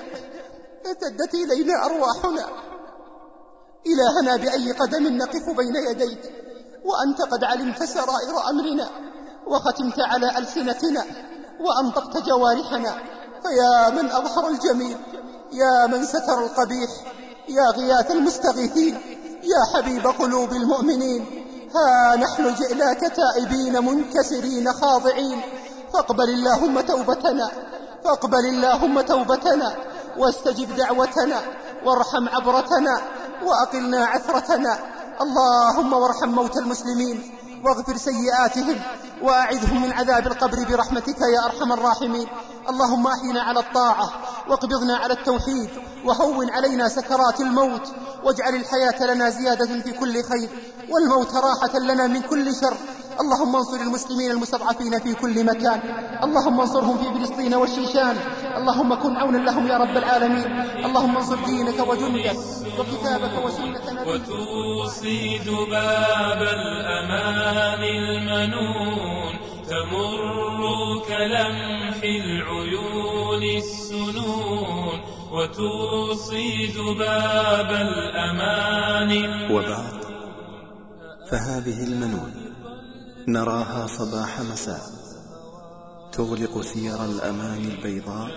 إلينا أرواحنا. إلهنا بأي قدم نقف بين يديك وأنت قد علمت سرائر أمرنا، وختمت على ألسنتنا وأنطقت جوارحنا. فيا من أظهر الجميل، يا من ستر القبيح، يا غياث المستغيثين، يا حبيب قلوب المؤمنين، ها نحن جئناك تائبين منكسرين خاضعين، فاقبل اللهم توبتنا، فاقبل اللهم توبتنا، واستجب دعوتنا، وارحم عبرتنا، وأقلنا عثرتنا. اللهم وارحم موتى المسلمين، واغفر سيئاتهم، وأعذهم من عذاب القبر برحمتك يا أرحم الراحمين. اللهم أحينا على الطاعة، واقبضنا على التوحيد، وهون علينا سكرات الموت، واجعل الحياة لنا زيادة في كل خير، والموت راحة لنا من كل شر. اللهم انصر المسلمين المستضعفين في كل مكان، اللهم انصرهم في فلسطين والشيشان، اللهم كن عونا لهم يا رب العالمين. اللهم انصر دينك وجندك وكتابك وسنة نبيك. وتوصي ذباب الأمان المنون، تمر كلمح العيون السنون، وتوصي ذباب الأمان. وبعد، فهذه المنون نراها صباح مساء تغلق سير الأمان البيضاء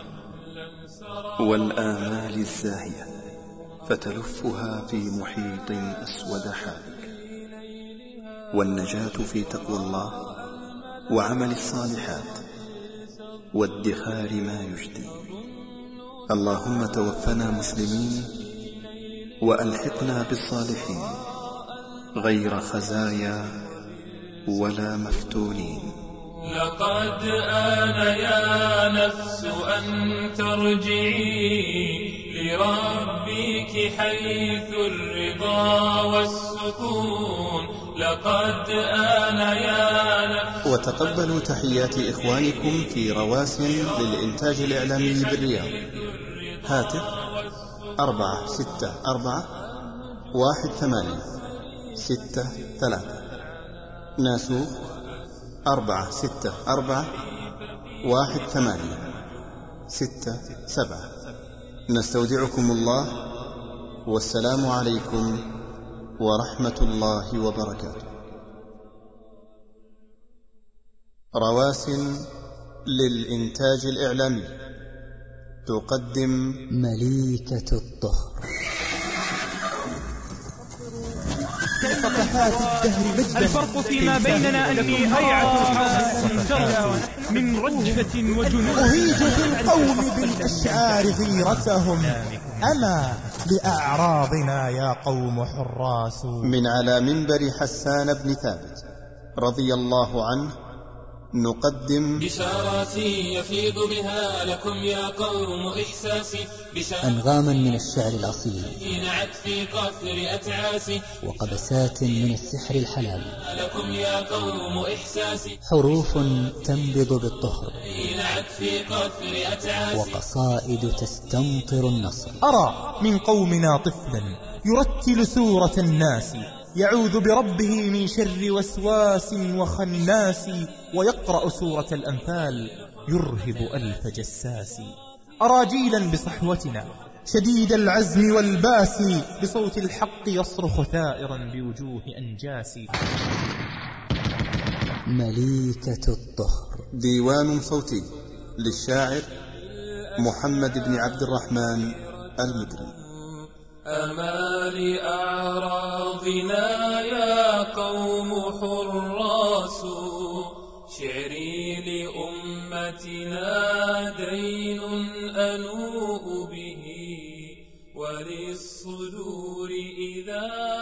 والآمال الزاهية، فتلفها في محيط أسود حالك. والنجاة في تقوى الله وعمل الصالحات وادخار ما يجدي. اللهم توفنا مسلمين وألحقنا بالصالحين غير خزايا ولا مفتونين. لقد آن يا نفس أن ترجعي لربك حيث الرضا والسكون. لقد آن يا نفس. وتقبلوا تحيات إخوانكم في رواسن للإنتاج الإعلامي بالرياض. هاتف 464-1863. ناسوخ 464-1867. نستودعكم الله، والسلام عليكم ورحمة الله وبركاته. رواسن للإنتاج الإعلامي تقدم مليكة الطهر. الفرق فيما بيننا أني هيعة ترجع من رجفة وجنون. أهيج في القوم بالأشعار غيرتهم، أما لأعراضنا يا قوم حراس. من على منبر حسان بن ثابت رضي الله عنه نقدم بشاراتي يفيض بها لكم يا قوم إحساسي. أنغاما من الشعر الأصيل نعت في قفر أتعاسي، وقبسات من السحر الحلال لكم يا قوم إحساسي. حروف تنبض بالطهر نعت في قفر أتعاسي، وقصائد تستمطر النصر. أرى من قومنا طفلا يرتل سورة الناس، يعوذ بربه من شر وسواس وخناس، ويقرأ سورة الأنفال يرهب ألف جساس. أرى جيلا بصحوتنا شديد العزم والباس، بصوت الحق يصرخ ثائرا بوجوه أنجاس. مليكة الطهر. ديوان صوتي للشاعر محمد بن عبد الرحمن المدري. أمال أعراضنا يا قوم حراس، شعري لأمتنا دين أنوء به، وللصدور إذا